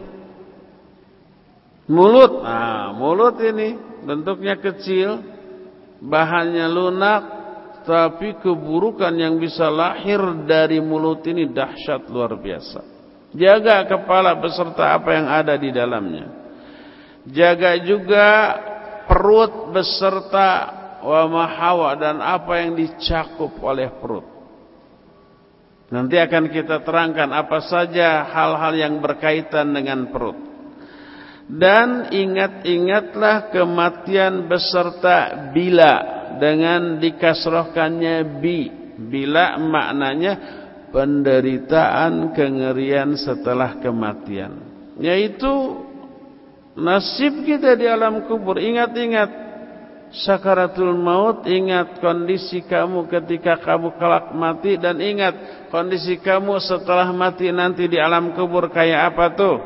Mulut, nah mulut ini bentuknya kecil, bahannya lunak, tapi keburukan yang bisa lahir dari mulut ini dahsyat luar biasa. Jaga kepala beserta apa yang ada di dalamnya. Jaga juga perut beserta wa mahawa dan apa yang dicakup oleh perut. Nanti akan kita terangkan apa saja hal-hal yang berkaitan dengan perut. Dan ingat-ingatlah kematian beserta bila, dengan dikasrohkannya bi. Bila maknanya penderitaan, kengerian setelah kematian, yaitu nasib kita di alam kubur. Ingat-ingat sakaratul maut, ingat kondisi kamu ketika kamu kelak mati, dan ingat kondisi kamu setelah mati nanti di alam kubur kayak apa tuh.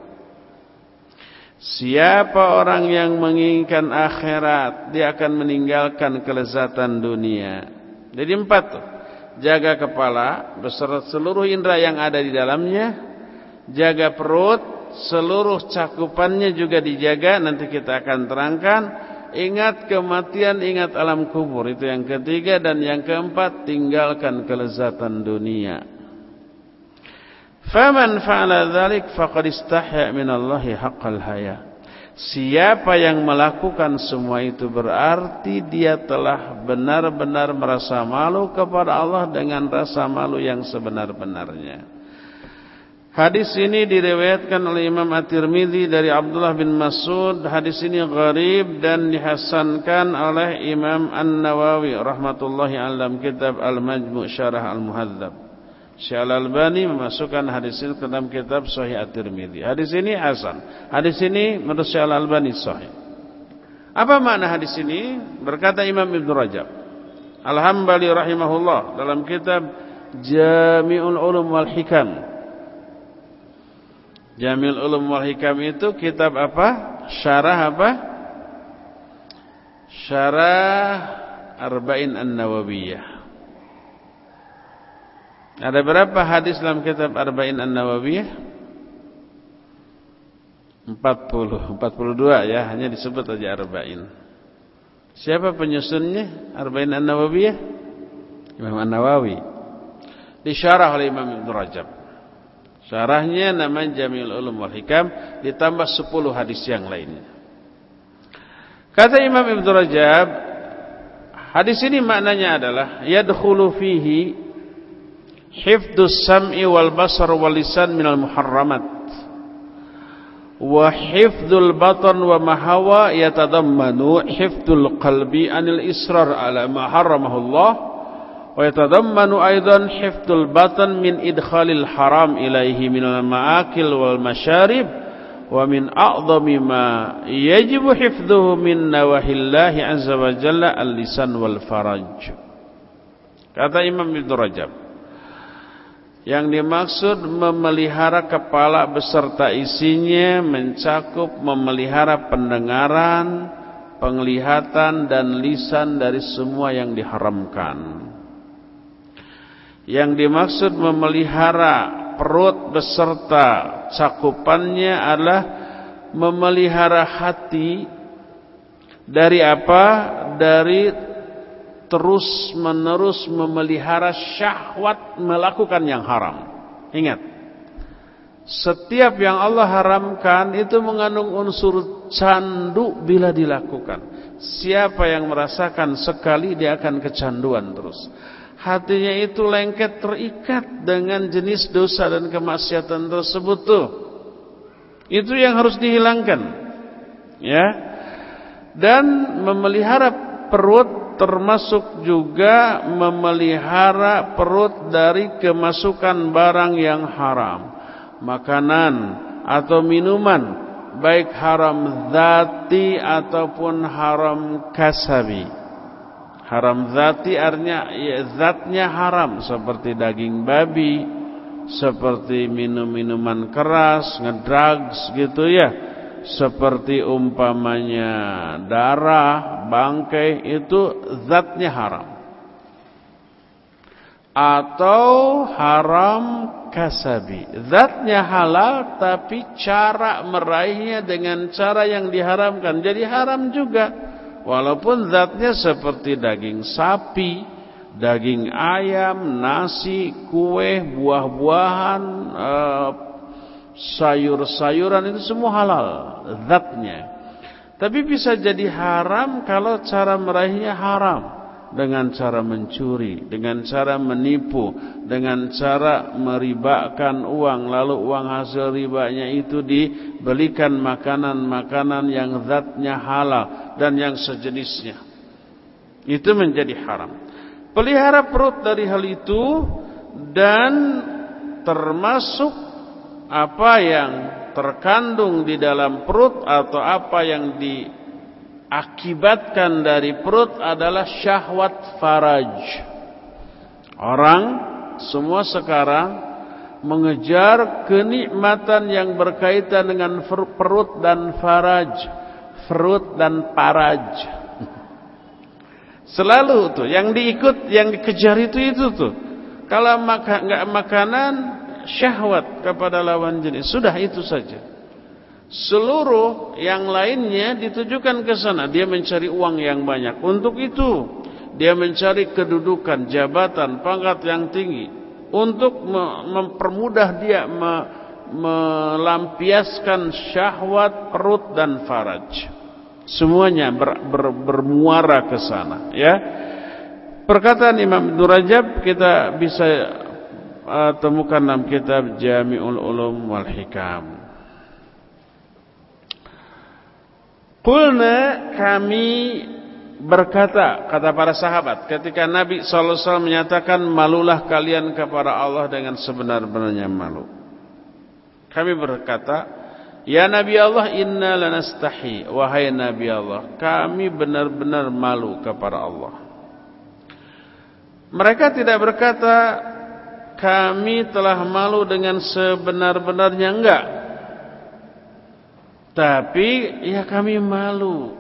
Siapa orang yang menginginkan akhirat, dia akan meninggalkan kelezatan dunia. Jadi empat tuh. Jaga kepala beserta seluruh indera yang ada di dalamnya. Jaga perut, seluruh cakupannya juga dijaga. Nanti kita akan terangkan. Ingat kematian, ingat alam kubur. Itu yang ketiga. Dan yang keempat, tinggalkan kelezatan dunia. Faman fa'ala dzalik faqad istahya minallahi haqqal haya. Siapa yang melakukan semua itu berarti dia telah benar-benar merasa malu kepada Allah dengan rasa malu yang sebenar-benarnya. Hadis ini diriwayatkan oleh Imam At-Tirmidzi dari Abdullah bin Mas'ud. Hadis ini gharib dan dihasankan oleh Imam An-Nawawi rahmatullahi alaihi dalam kitab Al-Majmu' Syarah Al-Muhadzab. Syekh Al-Albani memasukkan hadis ini ke dalam kitab Sahih At-Tirmidzi. Hadis ini hasan. Hadis ini menurut Syekh Al-Albani sahih. Apa makna hadis ini? Berkata Imam Ibnu Rajab Al-Hambali rahimahullah dalam kitab Jami'ul Ulum wal Hikam. Jami'ul Ulum wal Hikam itu kitab apa? Syarah apa? Syarah Arba'in An-Nawawiyah. Ada berapa hadis dalam kitab Arba'in An-Nawawiyah? empat puluh, empat puluh dua ya, hanya disebut aja Arba'in. Siapa penyusunnya Arba'in An-Nawawiyah? Imam An-Nawawi. Disyarah oleh Imam Ibnu Rajab. Syarahnya namanya Jami'ul Ulum wal Hikam, ditambah sepuluh hadis yang lainnya. Kata Imam Ibnu Rajab, hadis ini maknanya adalah yadkhulu fihi hifdzus sam'i wal basar wal lisan minal muharramat wa hifdzul batan wa mahawa yatadammanu hifdzul qalbi anil israr ala ma harramahu Allah wa yatadammanu aidan hifdzul batan min idkhalil haram ilaihi minal ma'akil wal masyarib wa min a'dhami ma yajibu hifdhuhu min nawahillahi azza wa jalla al-lisan wal faraj. Kata Imam Ibnu Rajab, yang dimaksud memelihara kepala beserta isinya mencakup memelihara pendengaran, penglihatan dan lisan dari semua yang diharamkan. Yang dimaksud memelihara perut beserta cakupannya adalah memelihara hati dari apa? Dari terus menerus memelihara syahwat melakukan yang haram. Ingat, setiap yang Allah haramkan itu mengandung unsur candu bila dilakukan. Siapa yang merasakan sekali dia akan kecanduan terus. Hatinya itu lengket terikat dengan jenis dosa dan kemaksiatan tersebut tuh. Itu yang harus dihilangkan. Ya. Dan memelihara perut termasuk juga memelihara perut dari kemasukan barang yang haram. Makanan atau minuman, baik haram dzati ataupun haram kasabi. Haram dzati artinya ya, zatnya haram, seperti daging babi, seperti minum-minuman keras, ngedrugs gitu ya, seperti umpamanya darah, bangkai, itu zatnya haram. Atau haram kasabi, zatnya halal tapi cara meraihnya dengan cara yang diharamkan, jadi haram juga. Walaupun zatnya seperti daging sapi, daging ayam, nasi, kue, buah-buahan, uh, sayur-sayuran itu semua halal zatnya. Tapi bisa jadi haram kalau cara meraihnya haram, dengan cara mencuri, dengan cara menipu, dengan cara meribakan uang, lalu uang hasil ribanya itu dibelikan makanan-makanan yang zatnya halal dan yang sejenisnya. Itu menjadi haram. Pelihara perut dari hal itu, dan termasuk apa yang terkandung di dalam perut atau apa yang diakibatkan dari perut adalah syahwat faraj. Orang semua sekarang mengejar kenikmatan yang berkaitan dengan perut dan faraj, perut dan faraj. Selalu tuh yang diikut, yang dikejar itu itu tuh. Kalau maka enggak makanan, syahwat kepada lawan jenis, sudah itu saja. Seluruh yang lainnya ditujukan ke sana. Dia mencari uang yang banyak. Untuk itu dia mencari kedudukan, jabatan, pangkat yang tinggi, untuk mempermudah dia melampiaskan syahwat perut dan faraj. Semuanya ber, ber, bermuara ke sana, ya. Perkataan Imam Ibnu Rajab kita bisa uh, temukan dalam kitab Jami'ul Ulum wal Hikam. Qulna, kami berkata, kata para sahabat, ketika Nabi sallallahu alaihi wasallam menyatakan malulah kalian kepada Allah dengan sebenar-benarnya malu. Kami berkata, ya Nabi Allah, inna lanastahi, wahai Nabi Allah, kami benar-benar malu kepada Allah. Mereka tidak berkata kami telah malu dengan sebenar-benarnya, enggak. Tapi ya kami malu.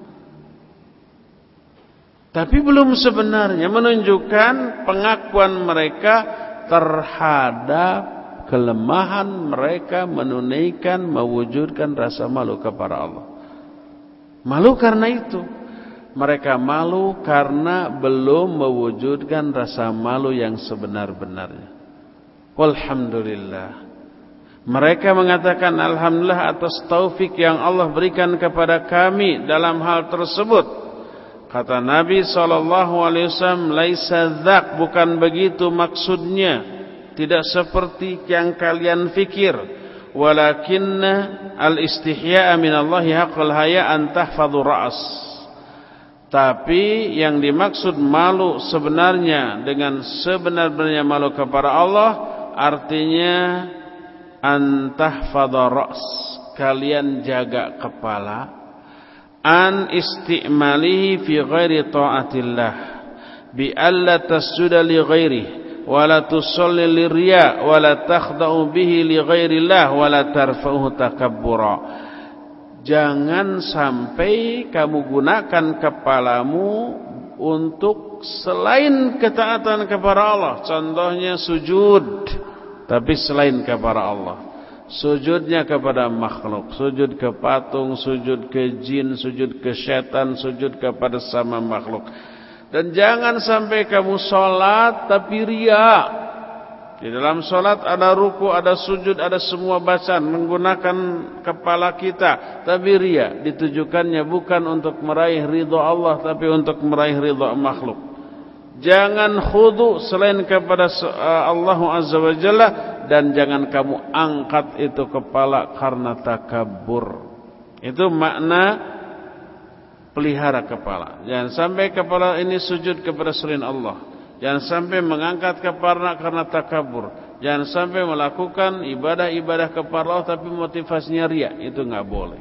Tapi belum sebenarnya, menunjukkan pengakuan mereka terhadap kelemahan mereka menunaikan, mewujudkan rasa malu kepada Allah. Malu karena itu. Mereka malu karena belum mewujudkan rasa malu yang sebenar-benarnya. Walhamdulillah. Mereka mengatakan alhamdulillah atas taufik yang Allah berikan kepada kami dalam hal tersebut. Kata Nabi sallallahu alaihi wasallam, laisa dzak, bukan begitu maksudnya, tidak seperti yang kalian fikir. Walakinna al-istihya'a minallahi haqqal haya an tahfadhu ra's. Tapi yang dimaksud malu sebenarnya dengan sebenar-benarnya malu kepada Allah, artinya antahfadha ra's, kalian jaga kepala, an istimalihi fi ghairi ta'atillah, bi alla tasjuda li ghairihi wa la tusalli li riya wa la takhda'u bihi li ghairillah wa la tarfa'uhu takabbura. Jangan sampai kamu gunakan kepalamu untuk selain ketaatan kepada Allah. Contohnya sujud, tapi selain kepada Allah. Sujudnya kepada makhluk, sujud ke patung, sujud ke jin, sujud ke syaitan, sujud kepada sama makhluk. Dan jangan sampai kamu sholat tapi riya. Di dalam sholat ada ruku, ada sujud, ada semua bacaan, menggunakan kepala kita, tapi riya, ditujukannya bukan untuk meraih ridha Allah, tapi untuk meraih ridha makhluk. Jangan khudu selain kepada Allah Azza wa Jalla, dan jangan kamu angkat itu kepala karena takabur. Itu makna pelihara kepala. Jangan sampai kepala ini sujud kepada selain Allah. Jangan sampai mengangkat kepala karena takabur. Jangan sampai melakukan ibadah-ibadah kepada Allah tapi motivasinya riya. Itu enggak boleh.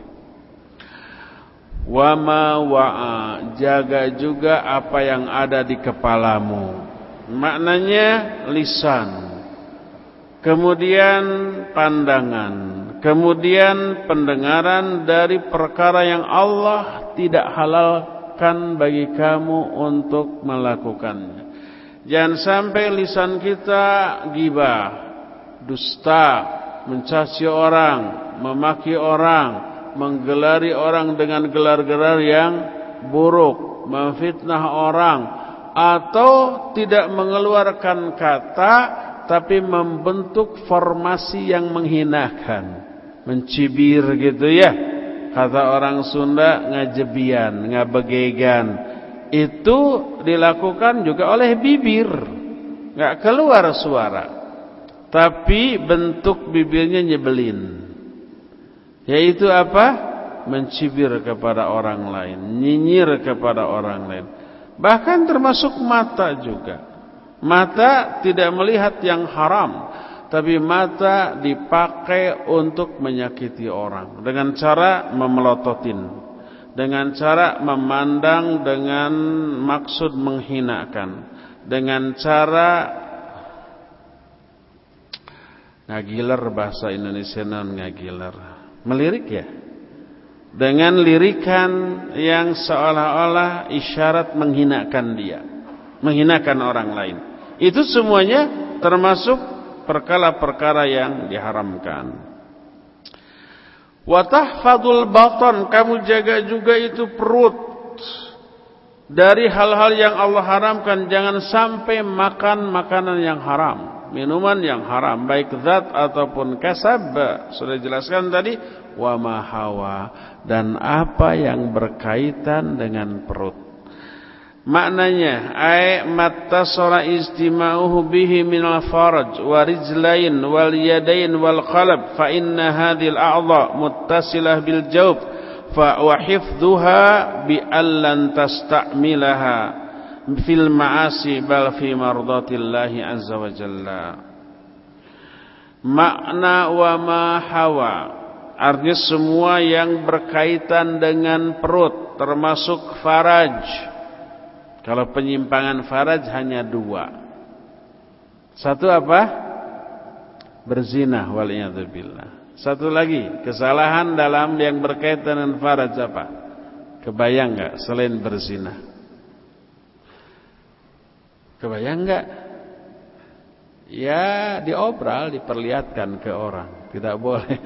Wa ma wa'a, jaga juga apa yang ada di kepalamu. Maknanya lisan, kemudian pandangan, kemudian pendengaran dari perkara yang Allah tidak halalkan bagi kamu untuk melakukannya. Jangan sampai lisan kita ghibah, dusta, mencaci orang, memaki orang, menggelari orang dengan gelar-gelar yang buruk, memfitnah orang, atau tidak mengeluarkan kata tapi membentuk formasi yang menghinakan, mencibir gitu ya. Kata orang Sunda, ngajebian, ngabegegan. Itu dilakukan juga oleh bibir, nggak keluar suara, tapi bentuk bibirnya nyebelin. Yaitu apa? Mencibir kepada orang lain, nyinyir kepada orang lain. Bahkan termasuk mata juga. Mata tidak melihat yang haram, tapi mata dipakai untuk menyakiti orang dengan cara memelototin, dengan cara memandang dengan maksud menghinakan, dengan cara ngagiler, bahasa Indonesia non ngagiler, melirik ya, dengan lirikan yang seolah-olah isyarat menghinakan dia, menghinakan orang lain. Itu semuanya termasuk perkara-perkara yang diharamkan. Wa tahfadul batan, kamu jaga juga itu perut dari hal-hal yang Allah haramkan. Jangan sampai makan makanan yang haram, minuman yang haram, baik zat ataupun kasab. Sudah dijelaskan tadi. Wa ma hawa, dan apa yang berkaitan dengan perut. Maknanya ay mattasara istima'uhu bihi minal faraj wa rijlain wal yadain wal qalb, fa inna hadhil a'dha muttasilah bil jawf fa wa hifdhuha bi allan tasta'milaha fil ma'asi bal fi mardatillahi azza wa jalla. Makna wa ma hawa, artinya semua yang berkaitan dengan perut, termasuk faraj. Kalau penyimpangan faraj hanya dua. Satu apa? Berzina, waliyadzubillah. Satu lagi, kesalahan dalam yang berkaitan dengan faraj apa? Kebayang enggak selain berzina? Kebayang enggak? Ya, diobral, diperlihatkan ke orang. Tidak boleh.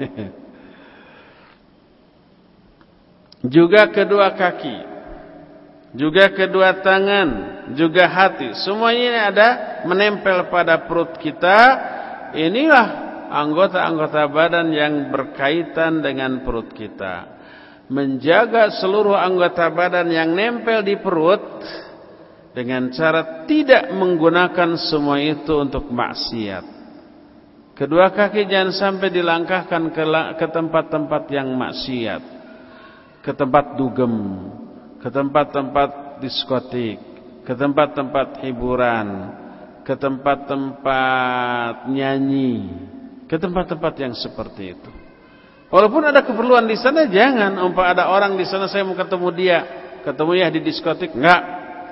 Juga kedua kaki, juga kedua tangan, juga hati. Semuanya ini ada menempel pada perut kita. Inilah anggota-anggota badan yang berkaitan dengan perut kita. Menjaga seluruh anggota badan yang nempel di perut dengan cara tidak menggunakan semua itu untuk maksiat. Kedua kaki jangan sampai dilangkahkan ke tempat-tempat yang maksiat. Ke tempat dugem, ke tempat-tempat diskotik, ke tempat-tempat hiburan, ke tempat-tempat nyanyi, ke tempat-tempat yang seperti itu. Walaupun ada keperluan di sana, jangan. Umpama ada orang di sana, saya mau ketemu dia, ketemu ya di diskotik, enggak.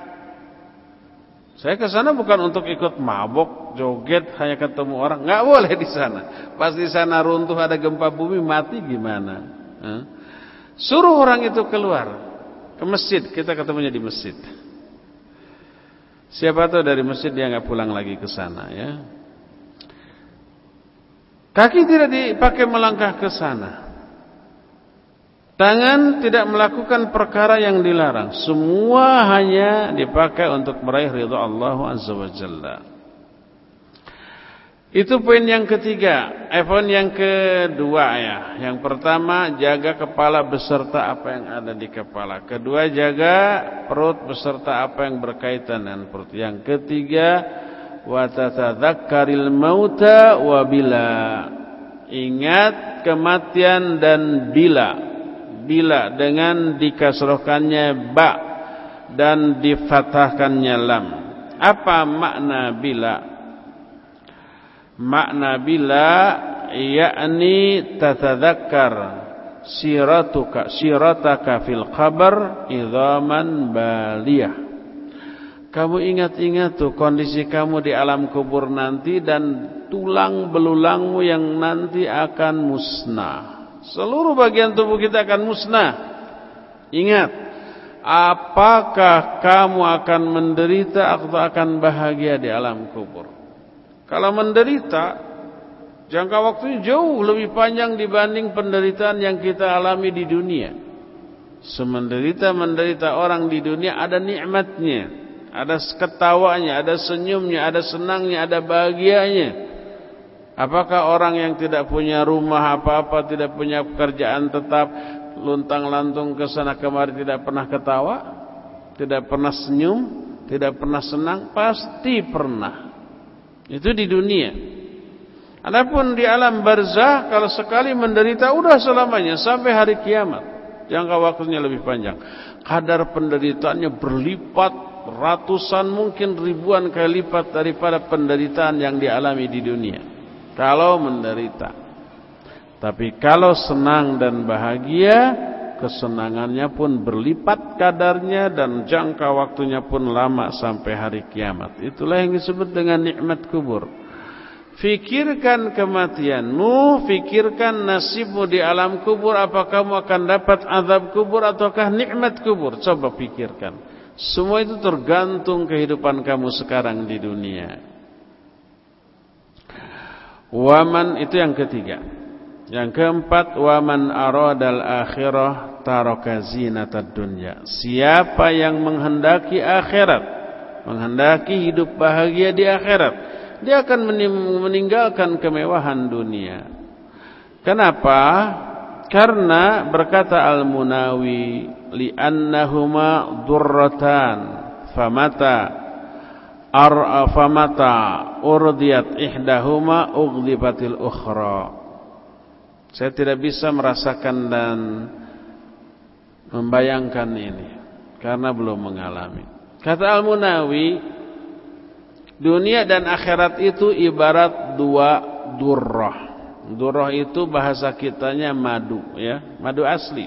Saya ke sana bukan untuk ikut mabok, joget, hanya ketemu orang, enggak boleh di sana. Pas di sana runtuh, ada gempa bumi, mati gimana? Hah? Suruh orang itu keluar ke masjid, kita ketemunya di masjid. Siapa tahu dari masjid dia enggak pulang lagi ke sana, ya. Kaki tidak dipakai melangkah ke sana. Tangan tidak melakukan perkara yang dilarang. Semua hanya dipakai untuk meraih ridha Allah Azza wa Jalla. Itu poin yang ketiga. Eh, poin yang kedua ya. Yang pertama, jaga kepala beserta apa yang ada di kepala. Kedua, jaga perut beserta apa yang berkaitan dengan perut. Yang ketiga, wa tatadzakkaril mauta wa bila. Ingat kematian dan bila. Bila dengan dikasrohkannya ba dan difathahkannya lam. Apa makna bila? Makna bila yakni tatadzakkar siratuka sirataka fil qabr idhaman baliyah. Kamu ingat-ingat tuh kondisi kamu di alam kubur nanti dan tulang belulangmu yang nanti akan musnah. Seluruh bagian tubuh kita akan musnah. Ingat, apakah kamu akan menderita atau akan bahagia di alam kubur? Kalau menderita, jangka waktunya jauh lebih panjang dibanding penderitaan yang kita alami di dunia. Semenderita-menderita orang di dunia ada nikmatnya, ada ketawanya, ada senyumnya, ada senangnya, ada bahagianya. Apakah orang yang tidak punya rumah apa-apa, tidak punya pekerjaan tetap, luntang-lantung ke sana kemari tidak pernah ketawa, tidak pernah senyum, tidak pernah senang? Pasti pernah. Itu di dunia. Adapun di alam barzah, kalau sekali menderita udah selamanya sampai hari kiamat. Jangka waktunya lebih panjang. Kadar penderitaannya berlipat, ratusan mungkin ribuan kali lipat daripada penderitaan yang dialami di dunia. Kalau menderita. Tapi kalau senang dan bahagia, kesenangannya pun berlipat kadarnya dan jangka waktunya pun lama sampai hari kiamat. Itulah yang disebut dengan nikmat kubur. Fikirkan kematianmu, fikirkan nasibmu di alam kubur. Apakah kamu akan dapat azab kubur ataukah nikmat kubur? Coba pikirkan. Semua itu tergantung kehidupan kamu sekarang di dunia. Waman, itu yang ketiga. Yang keempat, waman aradal akhirah taraka zinatad dunya. Siapa yang menghendaki akhirat, menghendaki hidup bahagia di akhirat, dia akan meninggalkan kemewahan dunia. Kenapa? Karena berkata Al-Munawi, li'annahuma durratan famata ar famata urdiyat ihdahuma ughlibatil ukhra. Saya tidak bisa merasakan dan membayangkan ini karena belum mengalami. Kata Al-Munawi, dunia dan akhirat itu ibarat dua durrah. Durrah itu bahasa kitanya madu, ya, madu asli.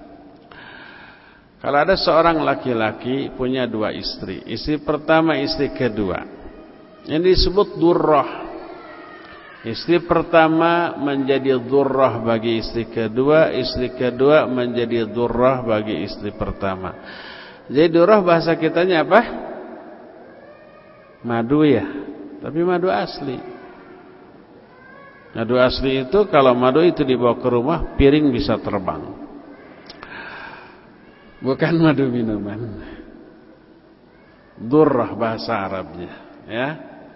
Kalau ada seorang laki-laki punya dua istri, istri pertama, istri kedua. Ini disebut durrah. Istri pertama menjadi durrah bagi istri kedua, istri kedua menjadi durrah bagi istri pertama. Jadi durrah bahasa kitanya apa? Madu ya, tapi madu asli. Madu asli itu kalau madu itu dibawa ke rumah, piring bisa terbang. Bukan madu minuman. Durrah bahasa Arabnya, ya.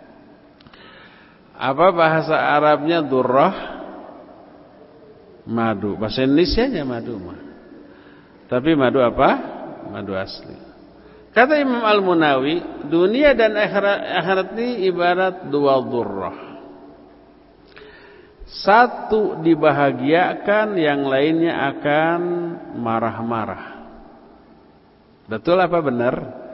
Apa bahasa Arabnya durrah? Madu. Bahasa Indonesianya madu mah. Tapi madu apa? Madu asli. Kata Imam Al-Munawi, dunia dan akhirat, akhirat ini ibarat dua durrah. Satu dibahagiakan, yang lainnya akan marah-marah. Betul apa benar?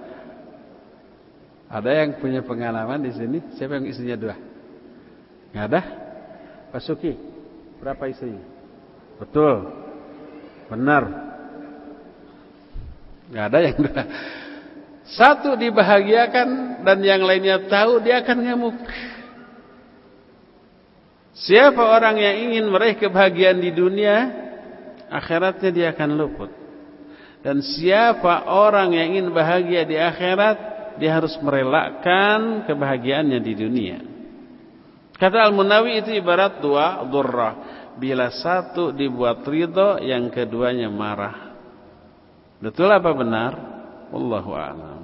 Ada yang punya pengalaman di sini? Siapa yang istrinya dua? Nggak ada? Pak Suki, berapa istrinya? Betul. Benar. Nggak ada yang dua. Satu dibahagiakan dan yang lainnya tahu, dia akan ngamuk. Siapa orang yang ingin meraih kebahagiaan di dunia, akhiratnya dia akan luput. Dan siapa orang yang ingin bahagia di akhirat, dia harus merelakan kebahagiaannya di dunia. Kata Al-Munawi itu ibarat dua durrah. Bila satu dibuat ridho, yang keduanya marah. Betul apa benar? Wallahu a'lam.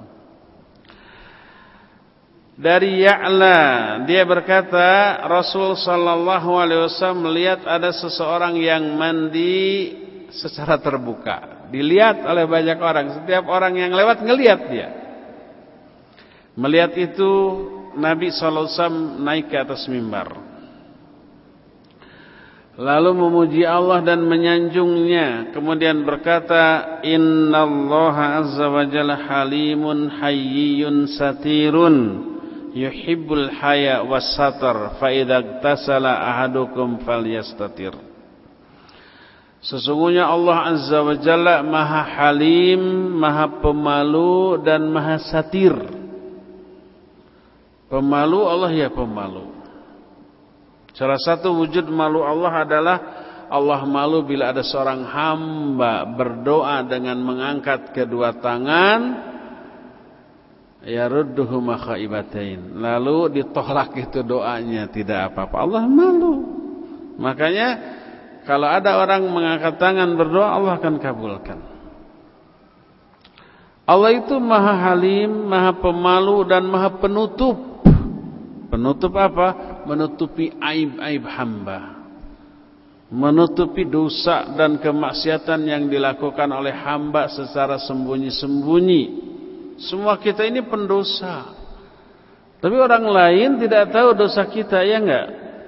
Dari Ya'la, dia berkata, Rasul sallallahu alaihi wasallam melihat ada seseorang yang mandi secara terbuka. Dilihat oleh banyak orang. Setiap orang yang lewat ngelihat dia. Melihat itu, Nabi sallallahu alaihi wasallam naik ke atas mimbar, lalu memuji Allah dan menyanjungnya. Kemudian berkata, Innallaha azza wa jalla halimun hayyun satirun yuhibbul haya was satar fa idza igtasala ahadukum falyastatir. Sesungguhnya Allah azza wa jalla maha halim, maha pemalu dan maha satir. Pemalu, Allah ya pemalu. Salah satu wujud malu Allah adalah Allah malu bila ada seorang hamba berdoa dengan mengangkat kedua tangan, yarudduhu makhaibatain, lalu ditolak itu doanya, tidak apa-apa. Allah malu. Makanya kalau ada orang mengangkat tangan berdoa, Allah akan kabulkan. Allah itu maha halim, maha pemalu dan maha penutup. Penutup apa? Menutupi aib-aib hamba, menutupi dosa dan kemaksiatan yang dilakukan oleh hamba secara sembunyi-sembunyi. Semua kita ini pendosa, tapi orang lain tidak tahu dosa kita, ya enggak?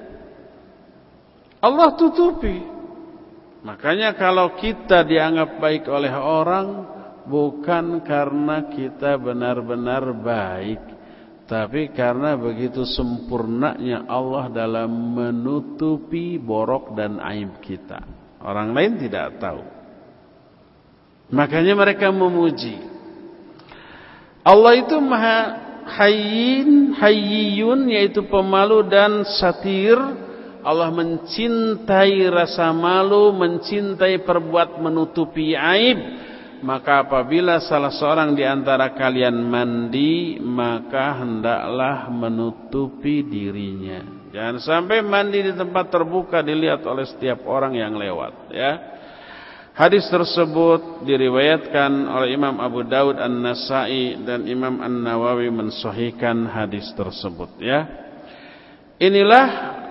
Allah tutupi. Makanya kalau kita dianggap baik oleh orang, bukan karena kita benar-benar baik, tapi karena begitu sempurnanya Allah dalam menutupi borok dan aib kita. Orang lain tidak tahu. Makanya mereka memuji. Allah itu maha hayyin, hayyun, yaitu pemalu dan satir. Allah mencintai rasa malu, mencintai perbuat menutupi aib. Maka apabila salah seorang di antara kalian mandi, maka hendaklah menutupi dirinya. Jangan sampai mandi di tempat terbuka dilihat oleh setiap orang yang lewat, ya. Hadis tersebut diriwayatkan oleh Imam Abu Daud, An-Nasa'i dan Imam An-Nawawi mensahihkan hadis tersebut, ya. Inilah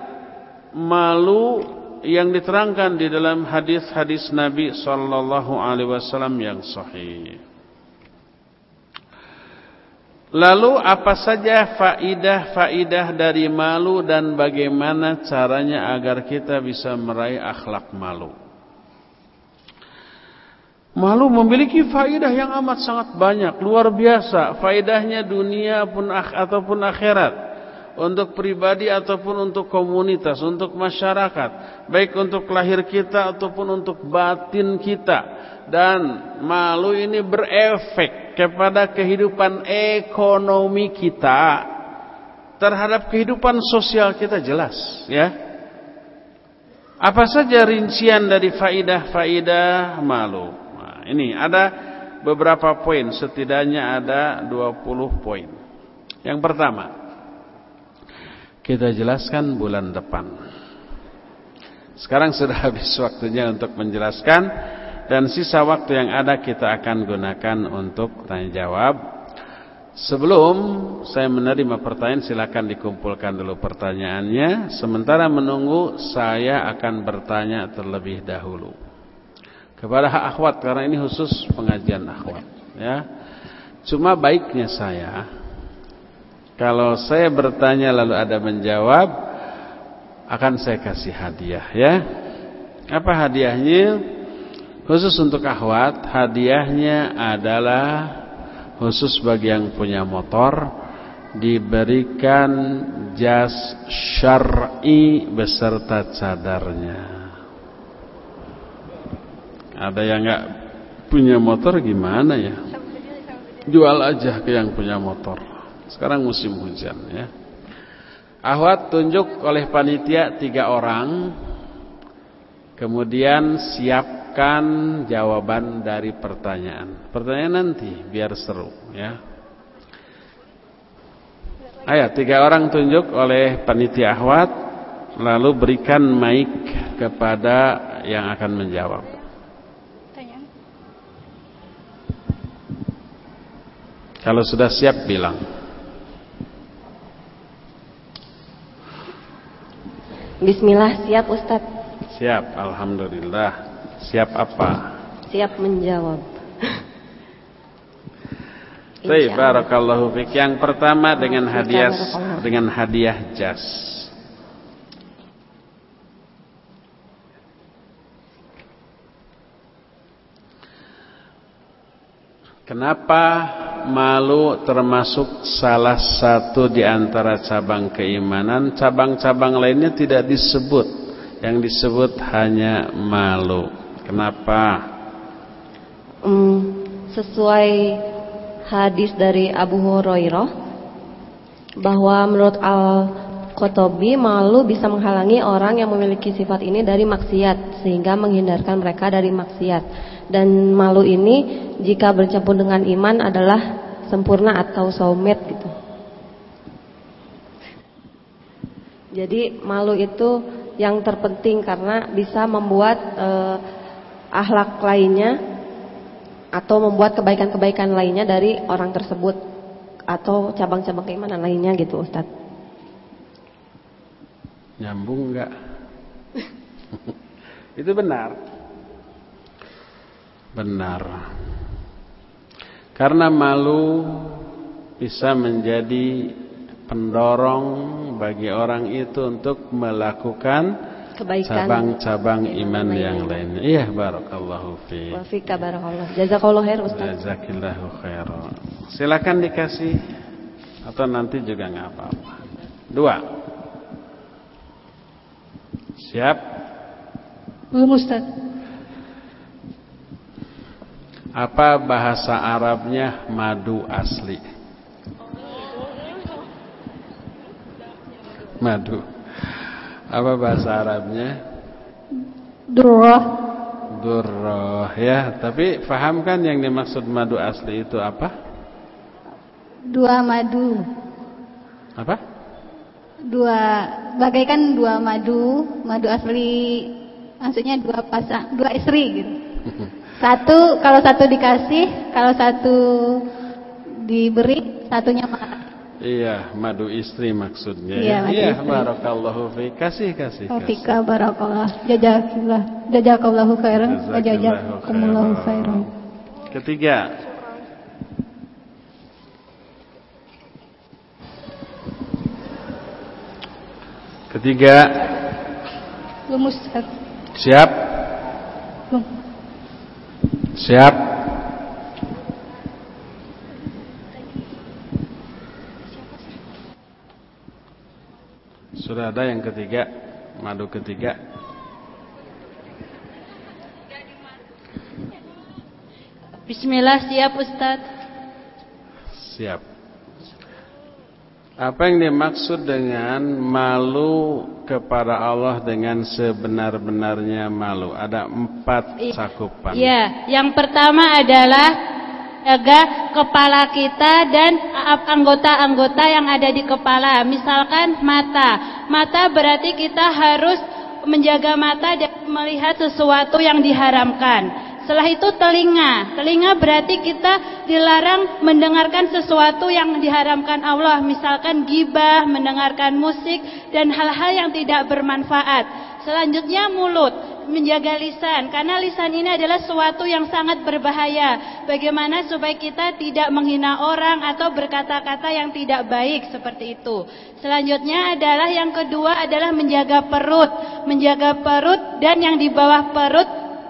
malu yang diterangkan di dalam hadis-hadis Nabi sallallahu alaihi wasallam yang sahih. Lalu apa saja faidah-faidah dari malu dan bagaimana caranya agar kita bisa meraih akhlak malu? Malu memiliki faidah yang amat sangat banyak, luar biasa. Faidahnya dunia pun ataupun akhirat. Untuk pribadi ataupun untuk komunitas, untuk masyarakat, baik untuk lahir kita ataupun untuk batin kita. Dan malu ini berefek kepada kehidupan ekonomi kita. terhadap kehidupan sosial kita jelas, ya. Apa saja rincian dari faidah-faidah malu? Nah, ini ada beberapa poin, setidaknya ada dua puluh poin. Yang pertama, kita jelaskan bulan depan. Sekarang sudah habis waktunya untuk menjelaskan, dan sisa waktu yang ada kita akan gunakan untuk tanya jawab. Sebelum saya menerima pertanyaan, silakan dikumpulkan dulu pertanyaannya. Sementara menunggu, saya akan bertanya terlebih dahulu kepada akhwat, karena ini khusus pengajian akhwat, ya. Cuma baiknya saya, kalau saya bertanya lalu ada menjawab, akan saya kasih hadiah, ya. Apa hadiahnya? Khusus untuk akhwat, hadiahnya adalah khusus bagi yang punya motor, diberikan jas syar'i beserta cadarnya. Ada yang nggak punya motor gimana ya? Jual aja ke yang punya motor. Sekarang musim hujan, ya. Akhwat tunjuk oleh panitia tiga orang, kemudian siapkan jawaban dari pertanyaan. Pertanyaan nanti biar seru, ya. Ayo, tiga orang tunjuk oleh panitia akhwat, lalu berikan mic kepada yang akan menjawab. Kalau sudah siap bilang. Bismillah, siap Ustadz? Siap, alhamdulillah. Siap apa? Siap menjawab. Baik, barakallahu fik. Yang pertama dengan hadiah dengan hadiah jas. Kenapa malu termasuk salah satu di antara cabang keimanan? Cabang-cabang lainnya tidak disebut. Yang disebut hanya malu. Kenapa? Hmm, sesuai hadis dari Abu Hurairah, bahwa menurut Al-Qotobi, malu bisa menghalangi orang yang memiliki sifat ini dari maksiat, sehingga menghindarkan mereka dari maksiat. Dan malu ini jika bercampur dengan iman adalah sempurna atau soulmate gitu. Jadi malu itu yang terpenting karena bisa membuat eh, akhlak lainnya atau membuat kebaikan-kebaikan lainnya dari orang tersebut atau cabang-cabang keimanan lainnya gitu, Ustaz. Nyambung enggak? Itu benar. Benar. Karena malu bisa menjadi pendorong bagi orang itu untuk melakukan cabang-cabang iman yang lainnya. Iya, barakallahu fiik. Wa fika barakallah. Jazakallahu khair, Ustaz. Jazakillahu khairan. Silakan dikasih atau nanti juga enggak apa-apa. Dua. Siap? Belum, Ustaz. Apa bahasa Arabnya madu asli? Madu. Apa bahasa Arabnya? Durrah. Durrah, ya. Tapi paham kan yang dimaksud madu asli itu apa? Dua madu. Apa? Dua, bagaikan dua madu, madu asli. Maksudnya dua pasang, dua istri gitu. Satu, kalau satu dikasih, kalau satu diberi, satunya makan. Iya, madu istri maksudnya. Iya, madu iya istri. Barakallahu fiik. Kasih, kasih, kasih. Fika barakallah. Jazakallah. Jazakallahu khairan. Wa jazakumullahu khairan. Ketiga. Ketiga. Belum, Ustaz. Siap? Belum. Siap? Sudah ada yang ketiga, madu ketiga. Bismillah, siap Ustaz. Siap. Apa yang dimaksud dengan malu kepada Allah dengan sebenar-benarnya malu? Ada empat cakupan. Ya, yang pertama adalah jaga kepala kita dan anggota-anggota yang ada di kepala. Misalkan mata. Mata berarti kita harus menjaga mata dan melihat sesuatu yang diharamkan. Setelah itu telinga. Telinga berarti kita dilarang mendengarkan sesuatu yang diharamkan Allah. Misalkan gibah, mendengarkan musik, dan hal-hal yang tidak bermanfaat. Selanjutnya mulut, menjaga lisan. Karena lisan ini adalah sesuatu yang sangat berbahaya. Bagaimana supaya kita tidak menghina orang atau berkata-kata yang tidak baik seperti itu. Selanjutnya adalah yang kedua adalah menjaga perut. Menjaga perut dan yang di bawah perut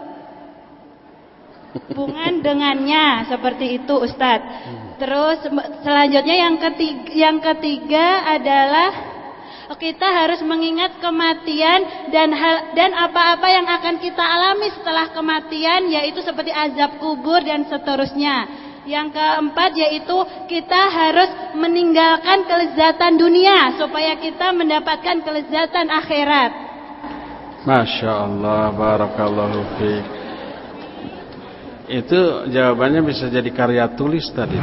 hubungan dengannya seperti itu, Ustadz. Terus selanjutnya yang ketiga, yang ketiga adalah kita harus mengingat kematian dan hal, dan apa-apa yang akan kita alami setelah kematian, yaitu seperti azab kubur dan seterusnya. Yang keempat yaitu kita harus meninggalkan kelezatan dunia supaya kita mendapatkan kelezatan akhirat. Masya Allah, barakallahu fiik. Itu jawabannya bisa jadi karya tulis tadi.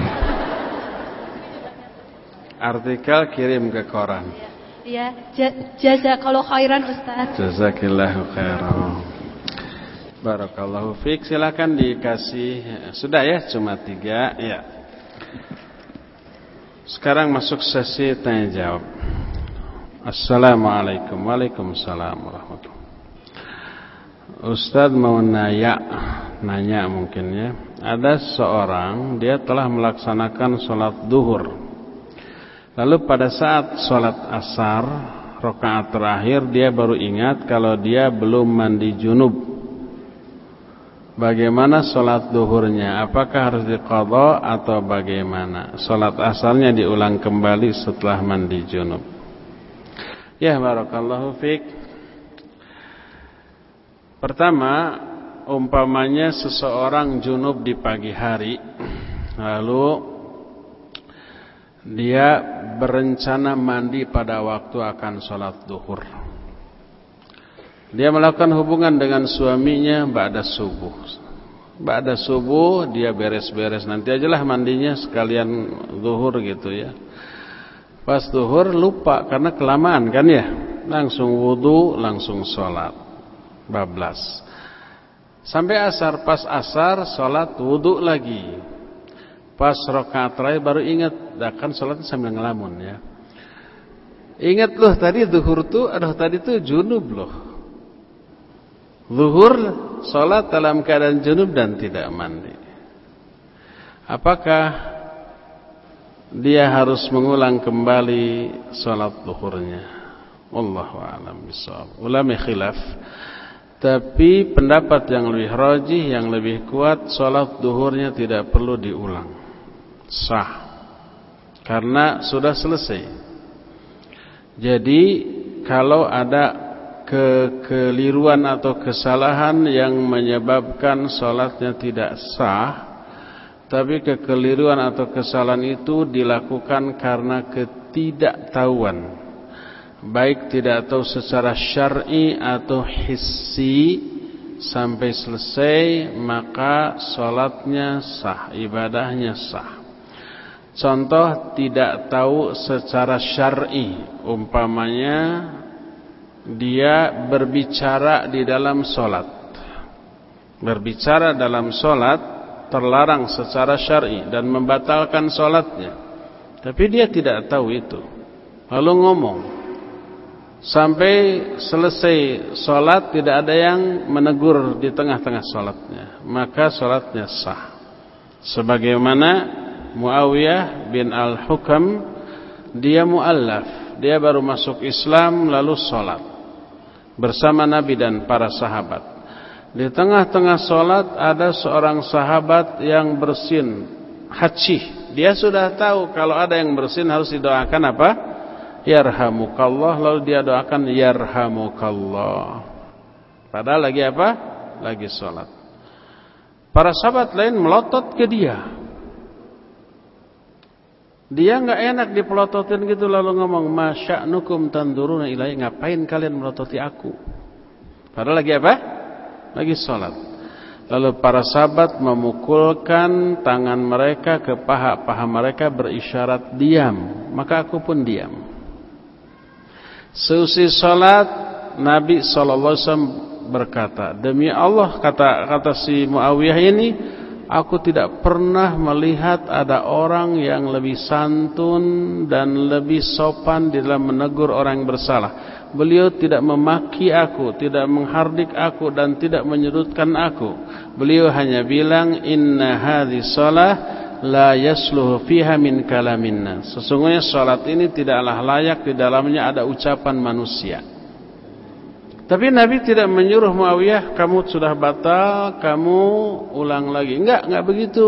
Artikel kirim ke koran. Ya, jazakallahu khairan Ustaz. Jazakillahu khairan. Barakallahu fiik. Silakan dikasih. Sudah ya, cuma tiga. Ya. Sekarang masuk sesi tanya jawab. Assalamualaikum. Waalaikumsalam warahmatullahi. Ustaz mau nanya, nanya mungkin ya. Ada seorang dia telah melaksanakan sholat duhur. Lalu pada saat sholat asar rakaat terakhir dia baru ingat kalau dia belum mandi junub. Bagaimana sholat duhurnya? Apakah harus diqadha atau bagaimana? Sholat asarnya diulang kembali setelah mandi junub. Ya, barakallahu fiik. Pertama, umpamanya seseorang junub di pagi hari, lalu dia berencana mandi pada waktu akan sholat duhur. Dia melakukan hubungan dengan suaminya ba'da subuh. Ba'da subuh dia beres-beres, nanti ajalah mandinya sekalian duhur gitu ya. Pas duhur lupa karena kelamaan kan ya, langsung wudu, langsung sholat. Bablas. Sampai asar, pas asar sholat wudu lagi. Pas rakaat terakhir baru ingat, dah kan sholatnya sambil ngelamun ya. Ingat loh tadi zuhur tuh, aduh tadi tuh junub loh. Zuhur sholat dalam keadaan junub dan tidak mandi. Apakah dia harus mengulang kembali sholat zuhurnya? Wallahu a'lam bishawab. Ulama khilaf. Tapi pendapat yang lebih rajih, yang lebih kuat, sholat duhurnya tidak perlu diulang, sah, karena sudah selesai. Jadi kalau ada kekeliruan atau kesalahan yang menyebabkan sholatnya tidak sah, tapi kekeliruan atau kesalahan itu dilakukan karena ketidaktahuan, baik tidak tahu secara syar'i atau hissi, sampai selesai maka salatnya sah, ibadahnya sah. Contoh tidak tahu secara syar'i, umpamanya dia berbicara di dalam salat. Berbicara dalam salat terlarang secara syar'i dan membatalkan salatnya. Tapi dia tidak tahu itu. Lalu ngomong sampai selesai sholat tidak ada yang menegur di tengah-tengah sholatnya, maka sholatnya sah. Sebagaimana Muawiyah bin Al-Hukam, dia mu'allaf, dia baru masuk Islam lalu sholat bersama Nabi dan para sahabat. Di tengah-tengah sholat ada seorang sahabat yang bersin hacih. Dia sudah tahu kalau ada yang bersin harus didoakan apa? Yarhamukallah, lalu dia doakan yarhamukallah. Padahal lagi apa? Lagi sholat. Para sahabat lain melotot ke dia. Dia nggak enak dipelototin gitu lalu ngomong masya'nukum tanduruna ilai, ngapain kalian melototi aku? Padahal lagi apa? Lagi sholat. Lalu para sahabat memukulkan tangan mereka ke paha-paha mereka berisyarat diam. Maka aku pun diam. Seusai sholat Nabi shallallahu alaihi wasallam berkata, demi Allah, kata kata si Muawiyah ini, aku tidak pernah melihat ada orang yang lebih santun dan lebih sopan di dalam menegur orang yang bersalah. Beliau tidak memaki aku, tidak menghardik aku, dan tidak menyudutkan aku. Beliau hanya bilang, inna hadhi shalah la yasluhu fiha min kalaminna. Sesungguhnya salat ini tidaklah layak di dalamnya ada ucapan manusia. Tapi Nabi tidak menyuruh Muawiyah, kamu sudah batal, kamu ulang lagi. Enggak, enggak begitu.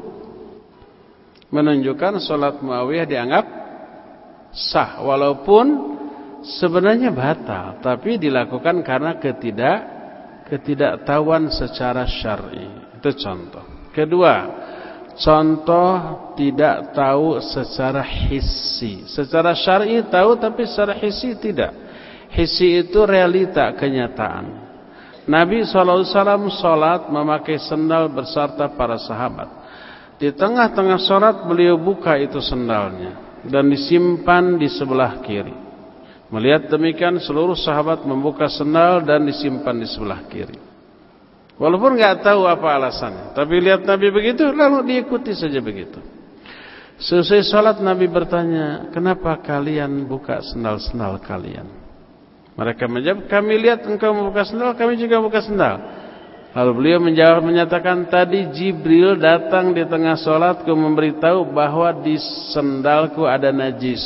Menunjukkan salat Muawiyah dianggap sah, walaupun sebenarnya batal, tapi dilakukan karena ketidak ketidaktahuan secara syar'i. Itu contoh. Kedua, contoh tidak tahu secara hissi. Secara syar'i tahu, tapi secara hissi tidak. Hissi itu realita, kenyataan. Nabi shallallahu alaihi wasallam sholat memakai sendal beserta para sahabat. Di tengah-tengah sholat beliau buka itu sendalnya dan disimpan di sebelah kiri. Melihat demikian seluruh sahabat membuka sendal dan disimpan di sebelah kiri. Walaupun nggak tahu apa alasannya, tapi lihat Nabi begitu lalu diikuti saja begitu. Selesai sholat Nabi bertanya, kenapa kalian buka sendal-sendal kalian? Mereka menjawab, kami lihat engkau membuka sendal, kami juga buka sendal. Lalu beliau menjawab menyatakan, tadi Jibril datang di tengah sholatku memberitahu bahwa di sendalku ada najis.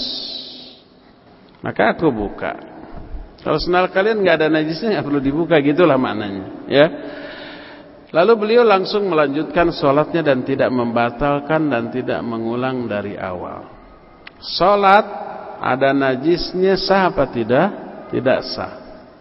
Maka aku buka. Kalau sendal kalian nggak ada najisnya, nggak perlu dibuka, gitulah maknanya. Ya. Lalu beliau langsung melanjutkan sholatnya dan tidak membatalkan dan tidak mengulang dari awal. Sholat ada najisnya sah apa tidak? Tidak sah.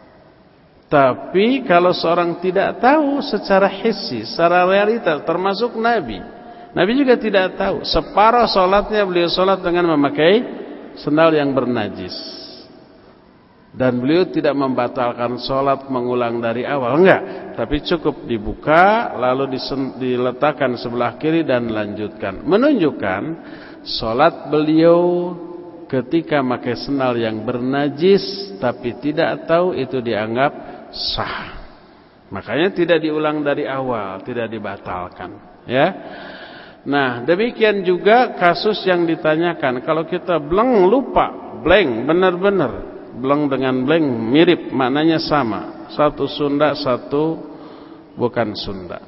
Tapi kalau seorang tidak tahu secara hissi, secara realita, termasuk Nabi, Nabi juga tidak tahu. Separuh sholatnya beliau sholat dengan memakai sendal yang bernajis. Dan beliau tidak membatalkan sholat mengulang dari awal, enggak. Tapi cukup dibuka, lalu diletakkan sebelah kiri dan lanjutkan. Menunjukkan sholat beliau ketika pakai sendal yang bernajis, tapi tidak tahu itu dianggap sah. Makanya tidak diulang dari awal, tidak dibatalkan. Ya. Nah, demikian juga kasus yang ditanyakan. Kalau kita bleng lupa, blank benar-benar. Bleng dengan blank mirip, maknanya sama. Satu Sunda, satu bukan Sunda.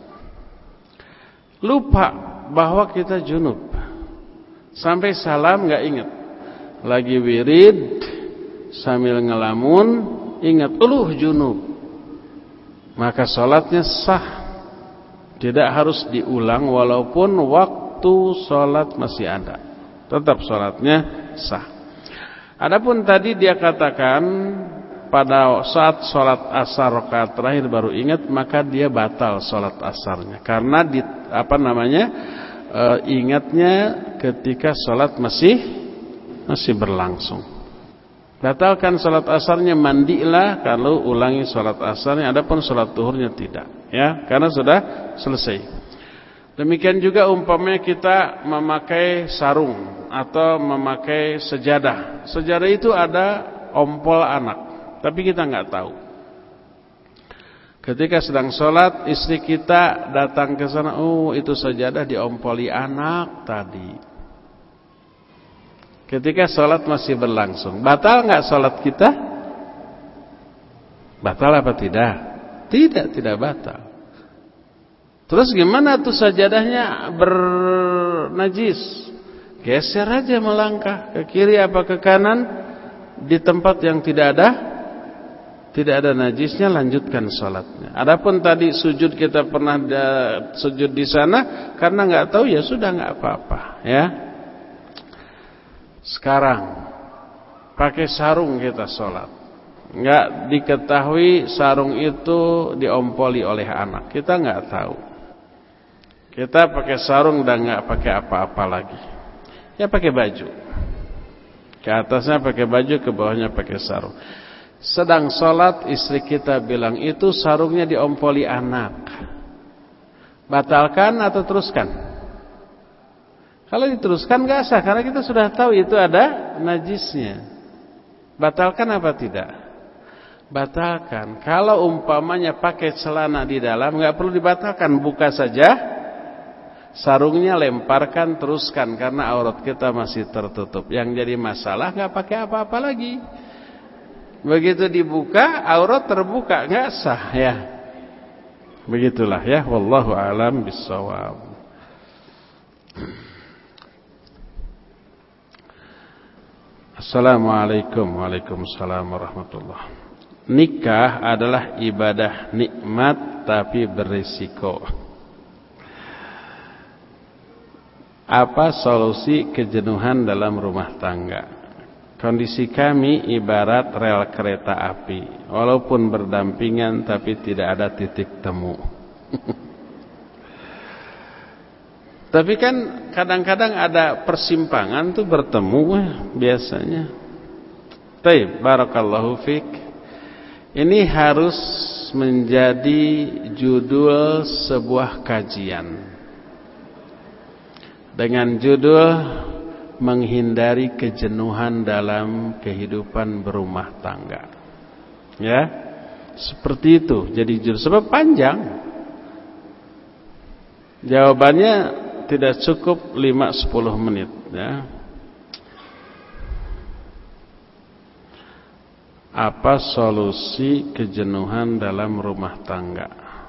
Lupa bahwa kita junub. Sampai salam gak ingat. Lagi wirid sambil ngelamun, ingat, uluh junub. Maka sholatnya sah. Tidak harus diulang walaupun waktu sholat masih ada. Tetap sholatnya sah. Adapun tadi dia katakan pada saat sholat asar rakaat terakhir baru ingat, maka dia batal sholat asarnya karena di, apa namanya e, ingatnya ketika sholat masih masih berlangsung. Batalkan sholat asarnya, mandilah kalau ulangi sholat asarnya. Adapun sholat zuhurnya tidak, ya, karena sudah selesai. Demikian juga umpamanya kita memakai sarung atau memakai sejadah. Sejadah itu ada ompol anak, tapi kita nggak tahu. Ketika sedang sholat, istri kita datang ke sana, oh itu sejadah diompoli anak tadi. Ketika sholat masih berlangsung, batal nggak sholat kita? Batal apa tidak? Tidak, tidak batal. Terus gimana tuh sajadahnya bernajis? Geser aja melangkah ke kiri apa ke kanan di tempat yang tidak ada tidak ada najisnya, lanjutkan sholatnya. Adapun tadi sujud kita pernah da, sujud di sana karena nggak tahu, ya sudah nggak apa-apa, ya. Sekarang pakai sarung kita sholat, nggak diketahui sarung itu diompoli oleh anak, kita nggak tahu. Kita pakai sarung dan nggak pakai apa-apa lagi. Ya pakai baju. Ke atasnya pakai baju, ke bawahnya pakai sarung. Sedang sholat istri kita bilang itu sarungnya diompoli anak. Batalkan atau teruskan? Kalau diteruskan gak sah, karena kita sudah tahu itu ada najisnya. Batalkan apa tidak? Batalkan. Kalau umpamanya pakai celana di dalam, gak perlu dibatalkan, buka saja sarungnya, lemparkan, teruskan, karena aurat kita masih tertutup. Yang jadi masalah gak pakai apa-apa lagi. Begitu dibuka, aurat terbuka, gak sah ya. Begitulah ya, wallahu a'lam bissawab. Assalamualaikum. Waalaikumsalam warahmatullah. Nikah adalah ibadah nikmat tapi berisiko. Apa solusi kejenuhan dalam rumah tangga? Kondisi kami ibarat rel kereta api, walaupun berdampingan tapi tidak ada titik temu. Tapi kan kadang-kadang ada persimpangan tuh bertemu biasanya. Baik, barakallahu fik. Ini harus menjadi judul sebuah kajian. Dengan judul menghindari kejenuhan dalam kehidupan berumah tangga. Ya. Seperti itu. Jadi judul sebab panjang. Jawabannya tidak cukup lima sampai sepuluh menit ya. Apa solusi kejenuhan dalam rumah tangga?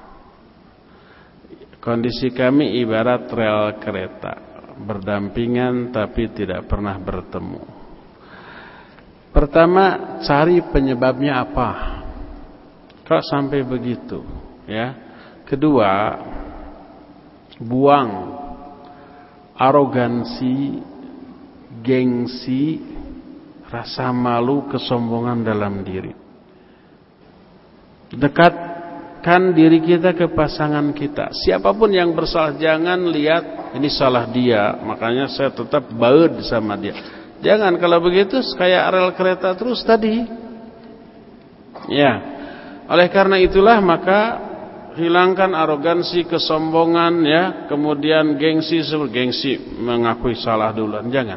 Kondisi kami ibarat rel kereta, berdampingan tapi tidak pernah bertemu. Pertama, cari penyebabnya apa? Kok sampai begitu? Ya. Kedua, buang arogansi, gengsi, rasa malu, kesombongan dalam diri. Dekatkan diri kita ke pasangan kita. Siapapun yang bersalah, jangan lihat ini salah dia, makanya saya tetap baud sama dia. Jangan, kalau begitu kayak rel kereta terus tadi. Ya. Oleh karena itulah maka hilangkan arogansi, kesombongan ya, kemudian gengsi, gengsi mengakui salah duluan, jangan.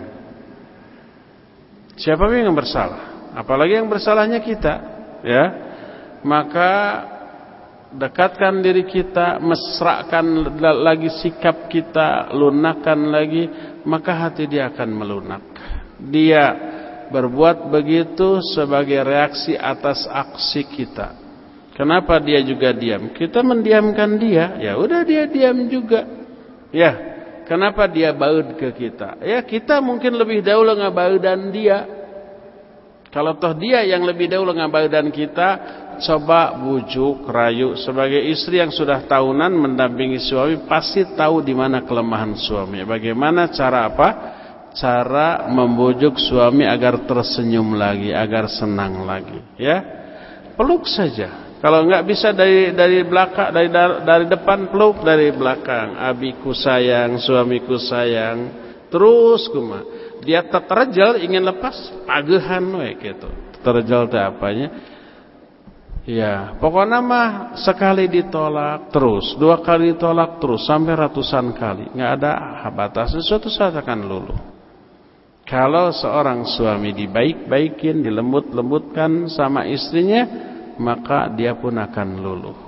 Siapa yang bersalah? Apalagi yang bersalahnya kita, ya. Maka dekatkan diri kita, mesrakan lagi sikap kita, lunakkan lagi, maka hati dia akan melunak. Dia berbuat begitu sebagai reaksi atas aksi kita. Kenapa dia juga diam? Kita mendiamkan dia, ya udah dia diam juga. Ya, kenapa dia baud ke kita? Ya kita mungkin lebih dahulu ngabaudan dia. Kalau toh dia yang lebih dahulu ngabaudan kita, coba bujuk, rayu. Sebagai istri yang sudah tahunan mendampingi suami, pasti tahu di mana kelemahan suami. Bagaimana cara apa? Cara membujuk suami agar tersenyum lagi, agar senang lagi. Ya, peluk saja. Kalau enggak bisa dari dari belakang, dari dari depan, peluk dari belakang. Abiku sayang, suamiku sayang. Terus kuma. Dia terjal ingin lepas, pagehan we gitu. Terjal teh apanya? Ya, pokoknya mah sekali ditolak terus, dua kali ditolak terus sampai ratusan kali. Enggak ada batasnya, suatu saat akan luluh. Kalau seorang suami dibaik-baikin, dilembut-lembutkan sama istrinya, maka dia pun akan luluh.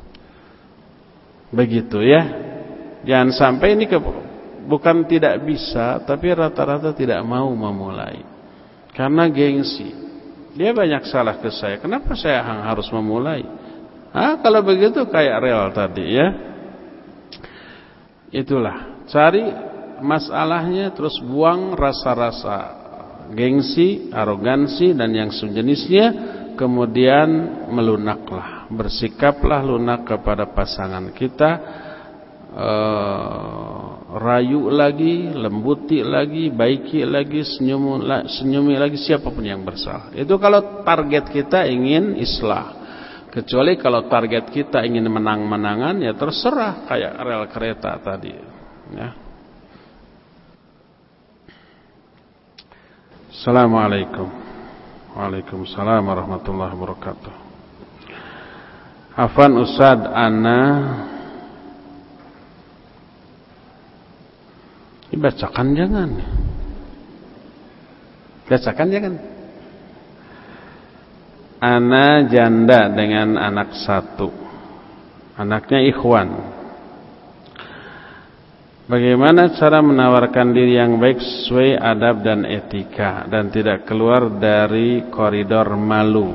Begitu ya. Jangan sampai ini ke, bukan tidak bisa, tapi rata-rata tidak mau memulai. Karena gengsi. Dia banyak salah ke saya. Kenapa saya harus memulai? Ah, kalau begitu kayak rel tadi ya. Itulah. Cari masalahnya, terus buang rasa-rasa gengsi, arogansi dan yang sejenisnya. Kemudian melunaklah, bersikaplah lunak kepada pasangan kita, e, rayu lagi, lembuti lagi, baiki lagi, senyum, senyumi lagi siapapun yang bersalah. Itu kalau target kita ingin islah. Kecuali kalau target kita ingin menang-menangan, ya terserah kayak rel kereta tadi. Ya. Assalamualaikum. Waalaikumsalam warahmatullahi wabarakatuh. Afwan Ustaz, ana dibacakan jangan. Bacakan jangan. Ana janda dengan anak satu. Anaknya ikhwan. Bagaimana cara menawarkan diri yang baik sesuai adab dan etika dan tidak keluar dari koridor malu?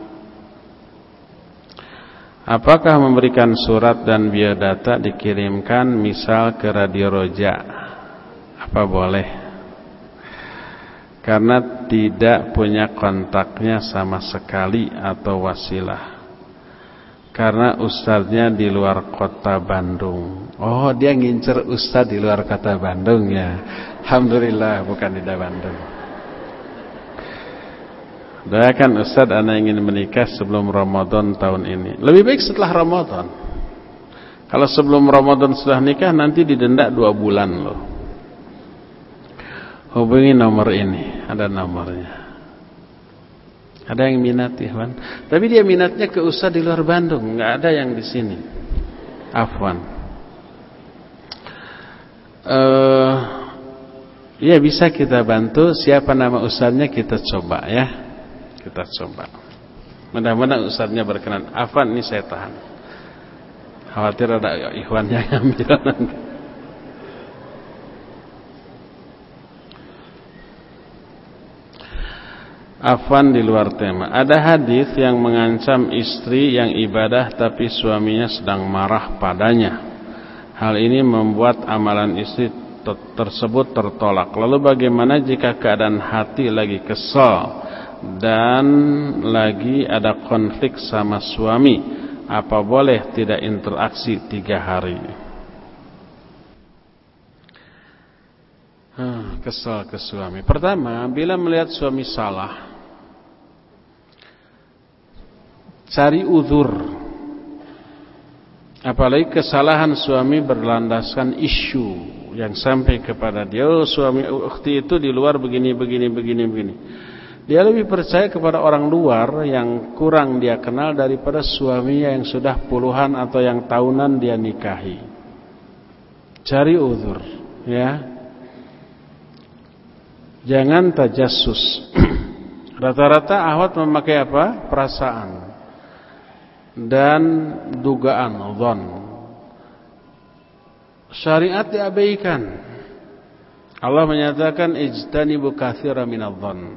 Apakah memberikan surat dan biodata dikirimkan misal ke Radio Roja? Apa boleh? Karena tidak punya kontaknya sama sekali atau wasilah. Karena ustadznya di luar kota Bandung. Oh, dia ngincer ustadz di luar kota Bandung ya. Alhamdulillah bukan di Bandung. Doakan ustadz ana ingin menikah sebelum Ramadan tahun ini. Lebih baik setelah Ramadan. Kalau sebelum Ramadan sudah nikah nanti didenda dua bulan loh. Hubungi nomor ini, ada nomornya. Ada yang minat ya, Wan. Tapi dia minatnya ke ustadz di luar Bandung, nggak ada yang di sini. Afwan. Uh, ya bisa kita bantu. Siapa nama ustadznya kita coba ya. Kita coba. Mudah-mudahan ustadznya berkenan. Afwan, ini saya tahan. Khawatir ada ikhwan yang ambil nanti. Afwan di luar tema. Ada hadis yang mengancam istri yang ibadah tapi suaminya sedang marah padanya. Hal ini membuat amalan istri tersebut tertolak. Lalu bagaimana jika keadaan hati lagi kesal dan lagi ada konflik sama suami? Apa boleh tidak interaksi tiga hari? Hmm, kesal ke suami. Pertama, bila melihat suami salah, cari uzur. Apalagi kesalahan suami berlandaskan isu yang sampai kepada dia, oh, suami ukhti itu di luar begini begini begini begini. Dia lebih percaya kepada orang luar yang kurang dia kenal daripada suaminya yang sudah puluhan atau yang tahunan dia nikahi. Cari uzur, ya. Jangan tajassus. Rata-rata ahwat memakai apa? Perasaan dan dugaan, dhon. Syariat diabaikan. Allah menyatakan ijtanibu katsiran minadh dhon.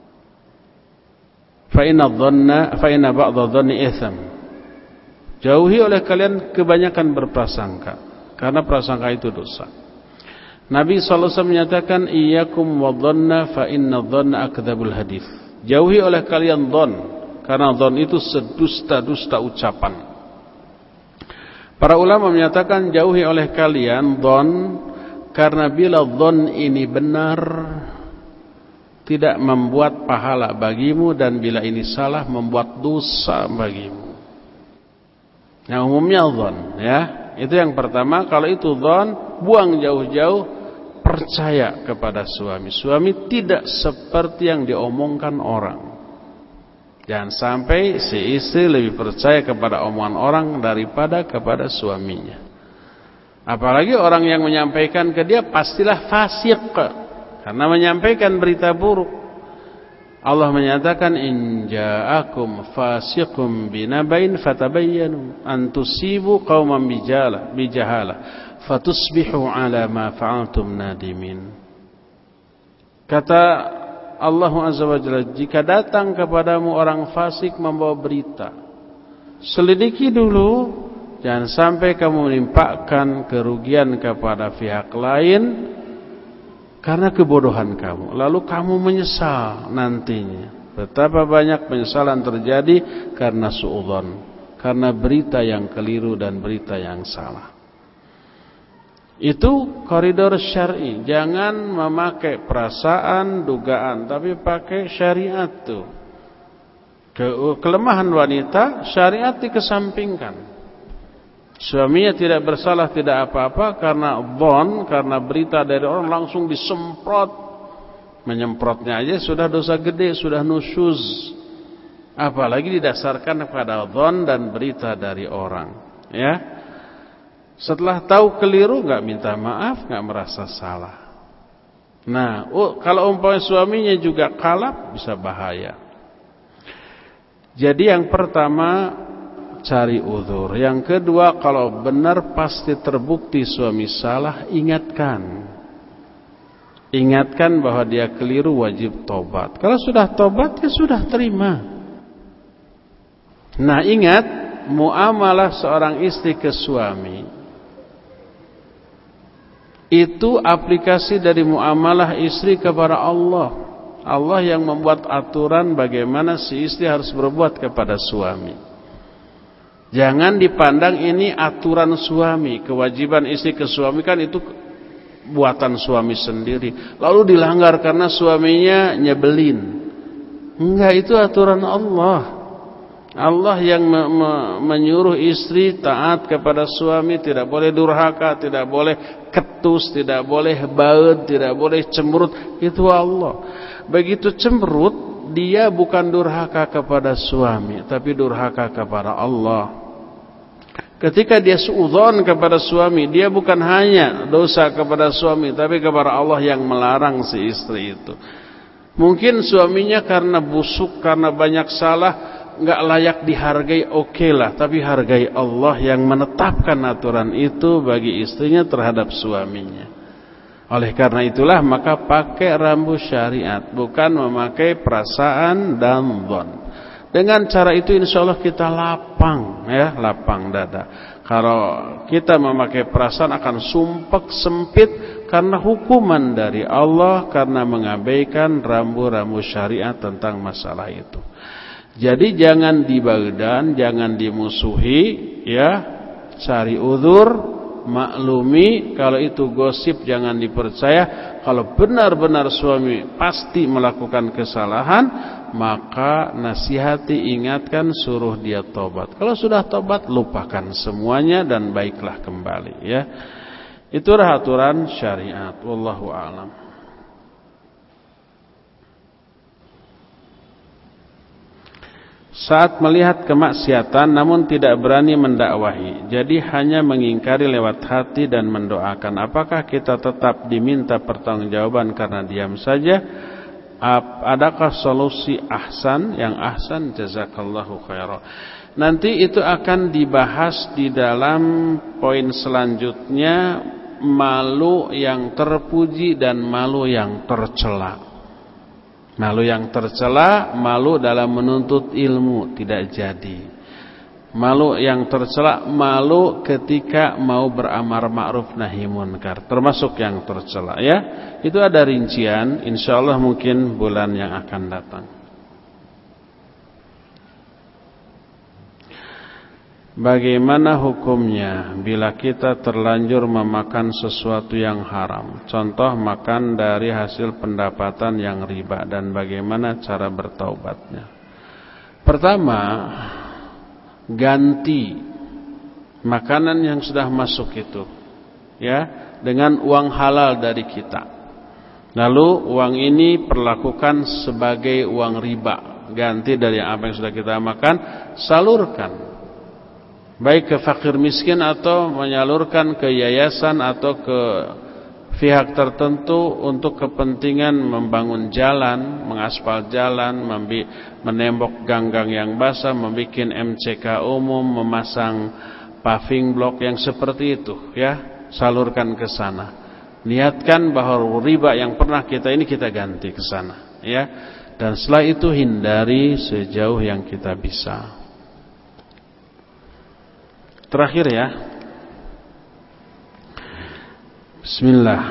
Fa inna dhanna fa inna ba'dha dhanni itsam. Jauhi oleh kalian kebanyakan berprasangka, karena prasangka itu dosa. Nabi sallallahu alaihi wasallam menyatakan iyyakum wadhanna fa inna dhanna akdzabul hadits. Jauhi oleh kalian dhon, karena dhon itu sedusta-dusta ucapan. Para ulama menyatakan jauhi oleh kalian dhon, karena bila dhon ini benar tidak membuat pahala bagimu, dan bila ini salah membuat dosa bagimu. Nah, umumnya dhon, ya. Itu yang pertama. Kalau itu dhon, buang jauh-jauh. Percaya kepada suami. Suami tidak seperti yang diomongkan orang. Jangan sampai si istri lebih percaya kepada omongan orang daripada kepada suaminya. Apalagi orang yang menyampaikan ke dia pastilah fasik, karena menyampaikan berita buruk. Allah menyatakan in ja'akum fasiqum binabain fatabayyanu an tusibu qauman bijala bijahala fatusbihu ala ma fa'altum nadimin. Kata Allah Azza wa Jalla, jika datang kepadamu orang fasik membawa berita, selidiki dulu, jangan sampai kamu menimpakan kerugian kepada pihak lain karena kebodohan kamu, lalu kamu menyesal nantinya. Betapa banyak penyesalan terjadi karena suudzon, karena berita yang keliru dan berita yang salah. Itu koridor syar'i. Jangan memakai perasaan, dugaan, tapi pakai syariat tuh. Ke- kelemahan wanita, syariat dikesampingkan. Suaminya tidak bersalah, tidak apa-apa, karena dhon, karena berita dari orang langsung disemprot Menyemprotnya aja sudah dosa gede, sudah nusyuz. Apalagi didasarkan kepada dzon dan berita dari orang, ya. Setelah tahu keliru nggak minta maaf, nggak merasa salah. Nah, oh, kalau umpamanya suaminya juga kalap bisa bahaya. Jadi yang pertama cari uzur. Yang kedua, kalau benar pasti terbukti suami salah, ingatkan. Ingatkan bahwa dia keliru, wajib tobat. Kalau sudah tobat, ya sudah terima. Nah, ingat, muamalah seorang istri ke suami itu aplikasi dari muamalah istri kepada Allah. Allah yang membuat aturan bagaimana si istri harus berbuat kepada suami. Jangan dipandang ini aturan suami, kewajiban istri ke suami kan itu buatan suami sendiri, lalu dilanggar karena suaminya nyebelin. Enggak, itu aturan Allah. Allah yang me me menyuruh istri taat kepada suami, tidak boleh durhaka, tidak boleh ketus, tidak boleh baud, tidak boleh cemberut. Itu Allah. Begitu cemberut, dia bukan durhaka kepada suami, tapi durhaka kepada Allah. Ketika dia suudzon kepada suami, dia bukan hanya dosa kepada suami, tapi kepada Allah yang melarang si istri itu. Mungkin suaminya karena busuk, karena banyak salah, nggak layak dihargai, oke okay lah, tapi hargai Allah yang menetapkan aturan itu bagi istrinya terhadap suaminya. Oleh karena itulah maka pakai rambu syariat, bukan memakai perasaan dan dzon. Dengan cara itu insya Allah kita lapang, ya, lapang dada. Kalau kita memakai perasaan akan sumpek sempit karena hukuman dari Allah, karena mengabaikan rambu-rambu syariat tentang masalah itu. Jadi jangan dibagdan, jangan dimusuhi, ya. Cari uzur, maklumi. Kalau itu gosip jangan dipercaya. Kalau benar-benar suami pasti melakukan kesalahan, maka nasihati, ingatkan, suruh dia tobat. Kalau sudah tobat, lupakan semuanya dan baiklah kembali, ya. Itulah aturan syariat. Wallahu a'lam. Saat melihat kemaksiatan namun tidak berani mendakwahi, jadi hanya mengingkari lewat hati dan mendoakan, apakah kita tetap diminta pertanggungjawaban karena diam saja? Adakah solusi ahsan? Yang ahsan, jazakallahu khairan. Nanti itu akan dibahas di dalam poin selanjutnya, malu yang terpuji dan malu yang tercela. Malu yang tercela, malu dalam menuntut ilmu, tidak jadi. Malu yang tercela, malu ketika mau beramar ma'ruf nahi munkar, termasuk yang tercela, ya. Itu ada rincian, insyaallah mungkin bulan yang akan datang. Bagaimana hukumnya bila kita terlanjur memakan sesuatu yang haram? Contoh makan dari hasil pendapatan yang riba, dan bagaimana cara bertaubatnya? Pertama, ganti makanan yang sudah masuk itu, ya, dengan uang halal dari kita. Lalu uang ini perlakukan sebagai uang riba, ganti dari apa yang sudah kita makan, salurkan. Baik ke fakir miskin atau menyalurkan ke yayasan atau ke pihak tertentu untuk kepentingan membangun jalan, mengaspal jalan, menembok gang-gang yang basah, membuat M C K umum, memasang paving block yang seperti itu, ya, salurkan ke sana. Niatkan bahwa riba yang pernah kita ini kita ganti ke sana, ya. Dan setelah itu hindari sejauh yang kita bisa. Terakhir, ya. Bismillah.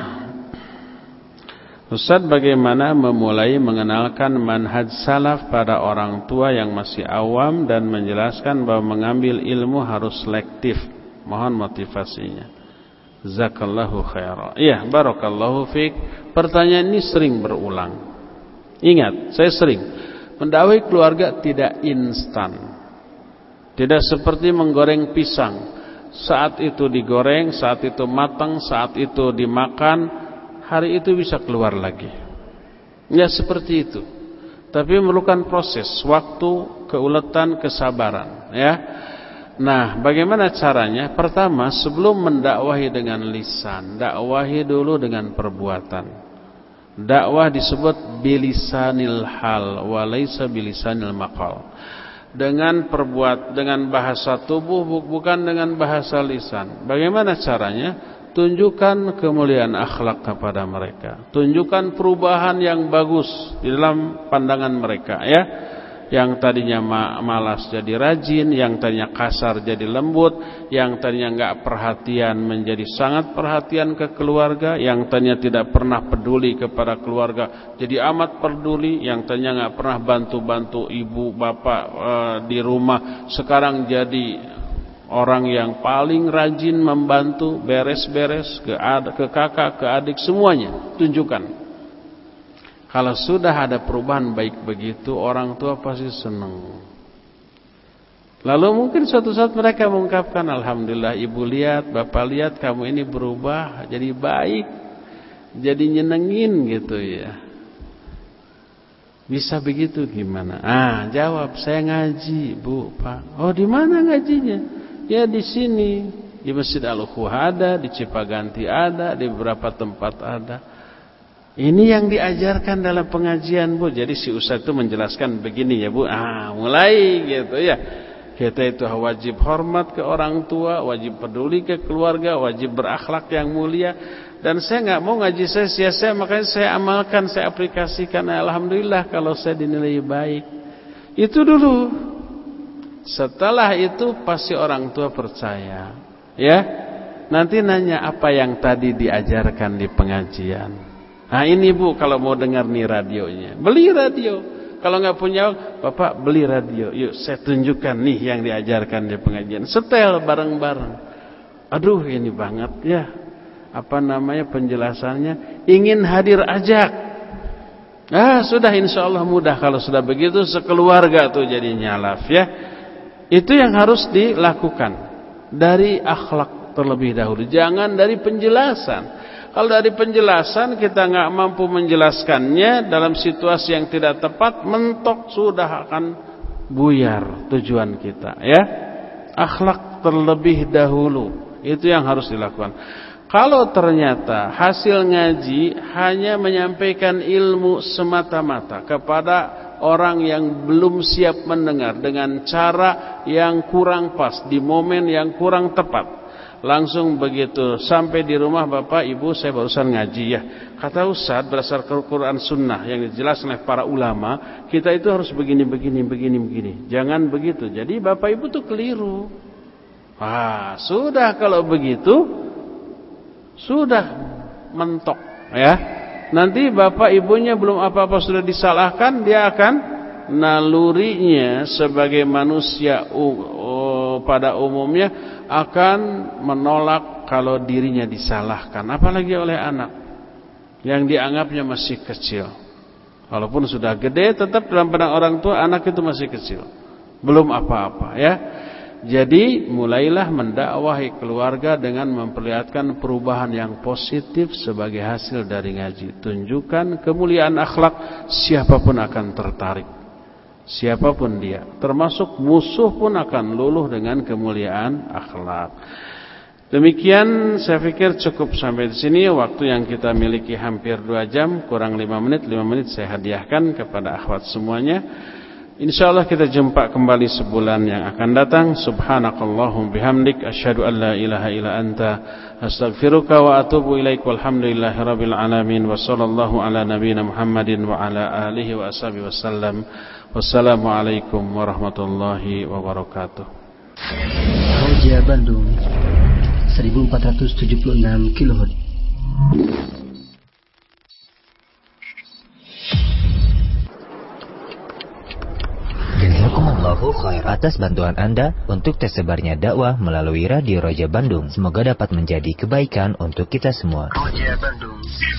Ustaz, bagaimana memulai mengenalkan manhaj salaf pada orang tua yang masih awam dan menjelaskan bahwa mengambil ilmu harus selektif? Mohon motivasinya. Jazakallahu khairan. Iya, barakallahu fiik. Pertanyaan ini sering berulang. Ingat, saya sering mendakwahi keluarga tidak instan. Tidak seperti menggoreng pisang. Saat itu digoreng, saat itu matang, saat itu dimakan, hari itu bisa keluar lagi. Ya seperti itu. Tapi memerlukan proses, waktu, keuletan, kesabaran, ya. Nah, bagaimana caranya? Pertama, sebelum mendakwahi dengan lisan, dakwahi dulu dengan perbuatan. Dakwah disebut bilisanil hal wa laisa bilisanil maqal. Dengan perbuat, dengan bahasa tubuh, bukan dengan bahasa lisan. Bagaimana caranya? Tunjukkan kemuliaan akhlak kepada mereka. Tunjukkan perubahan yang bagus di dalam pandangan mereka, ya. Yang tadinya malas jadi rajin, yang tadinya kasar jadi lembut, yang tadinya enggak perhatian menjadi sangat perhatian ke keluarga, yang tadinya tidak pernah peduli kepada keluarga jadi amat peduli, yang tadinya enggak pernah bantu-bantu ibu bapak e, di rumah sekarang jadi orang yang paling rajin membantu, beres-beres ke ad, ke kakak, ke adik, semuanya tunjukkan. Kalau sudah ada perubahan baik begitu, orang tua pasti senang. Lalu mungkin suatu saat mereka mengungkapkan, alhamdulillah ibu lihat, bapak lihat kamu ini berubah jadi baik, jadi nyenengin gitu ya. Bisa begitu gimana? Ah, jawab, saya ngaji, Bu, Pak. Oh, di mana ngajinya? Ya di sini, di Masjid Al-Ukhuwah ada, di Cipaganti ada, di beberapa tempat ada. Ini yang diajarkan dalam pengajian, Bu. Jadi si ustaz itu menjelaskan begini ya, Bu. Ah, mulai gitu ya. Kita itu wajib hormat ke orang tua, wajib peduli ke keluarga, wajib berakhlak yang mulia. Dan saya nggak mau ngaji saya sia-sia, makanya saya amalkan, saya aplikasikan. Alhamdulillah kalau saya dinilai baik. Itu dulu. Setelah itu pasti orang tua percaya, ya. Nanti nanya apa yang tadi diajarkan di pengajian. Nah ini Bu, kalau mau dengar nih radionya, beli radio. Kalau nggak punya, Bapak beli radio. Yuk saya tunjukkan nih yang diajarkan di pengajian. Setel bareng-bareng. Aduh ini banget ya. Apa namanya penjelasannya? Ingin hadir ajak. Ah sudah insya Allah mudah kalau sudah begitu sekeluarga tuh jadi nyalaf ya. Itu yang harus dilakukan dari akhlak terlebih dahulu. Jangan dari penjelasan. Kalau dari penjelasan kita nggak mampu menjelaskannya dalam situasi yang tidak tepat, mentok sudah akan buyar tujuan kita. Ya, akhlak terlebih dahulu itu yang harus dilakukan. Kalau ternyata hasil ngaji hanya menyampaikan ilmu semata-mata kepada orang yang belum siap mendengar dengan cara yang kurang pas di momen yang kurang tepat. Langsung begitu sampai di rumah, Bapak Ibu saya barusan ngaji ya, kata Ustaz berdasarkan Quran Sunnah yang dijelaskan oleh para ulama, kita itu harus begini begini begini begini. Jangan begitu. Jadi Bapak Ibu tuh keliru. Ah sudah kalau begitu sudah mentok ya. Nanti Bapak Ibunya belum apa-apa sudah disalahkan, dia akan nalurinya sebagai manusia uh, pada umumnya akan menolak kalau dirinya disalahkan, apalagi oleh anak yang dianggapnya masih kecil. Walaupun sudah gede, tetap dalam pandang orang tua anak itu masih kecil, belum apa-apa ya. Jadi mulailah mendakwahi keluarga dengan memperlihatkan perubahan yang positif sebagai hasil dari ngaji. Tunjukkan kemuliaan akhlak, siapapun akan tertarik. Siapapun dia, termasuk musuh pun akan luluh dengan kemuliaan akhlak. Demikian saya pikir cukup sampai di sini. Waktu yang kita miliki hampir dua jam, kurang lima menit. lima menit saya hadiahkan kepada akhwat semuanya. Insyaallah kita jumpa kembali sebulan yang akan datang. Subhanakallahum bihamdik asyhadu an la ilaha illa anta astaghfiruka wa atubu ilaik. Walhamdulillahirabbil alamin wa sallallahu ala nabiyyina Muhammadin wa ala alihi wa ashabihi wasallam. Wassalamualaikum warahmatullahi wabarakatuh. Roja Bandung seribu empat ratus tujuh puluh enam kilohertz. Jazakumullahu khair atas bantuan Anda untuk tersebarnya dakwah melalui Radio Roja Bandung. Semoga dapat menjadi kebaikan untuk kita semua. Roja Bandung.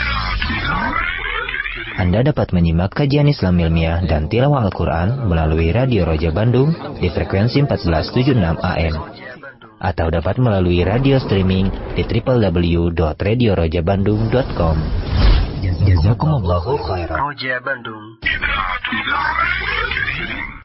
Anda dapat menyimak kajian Islam ilmiah dan tilawah Al-Quran melalui Radio Roja Bandung di frekuensi empat belas tujuh puluh enam A M atau dapat melalui radio streaming di w w w dot radio roja bandung dot com. Jazakumullahu khairan. Roja Bandung.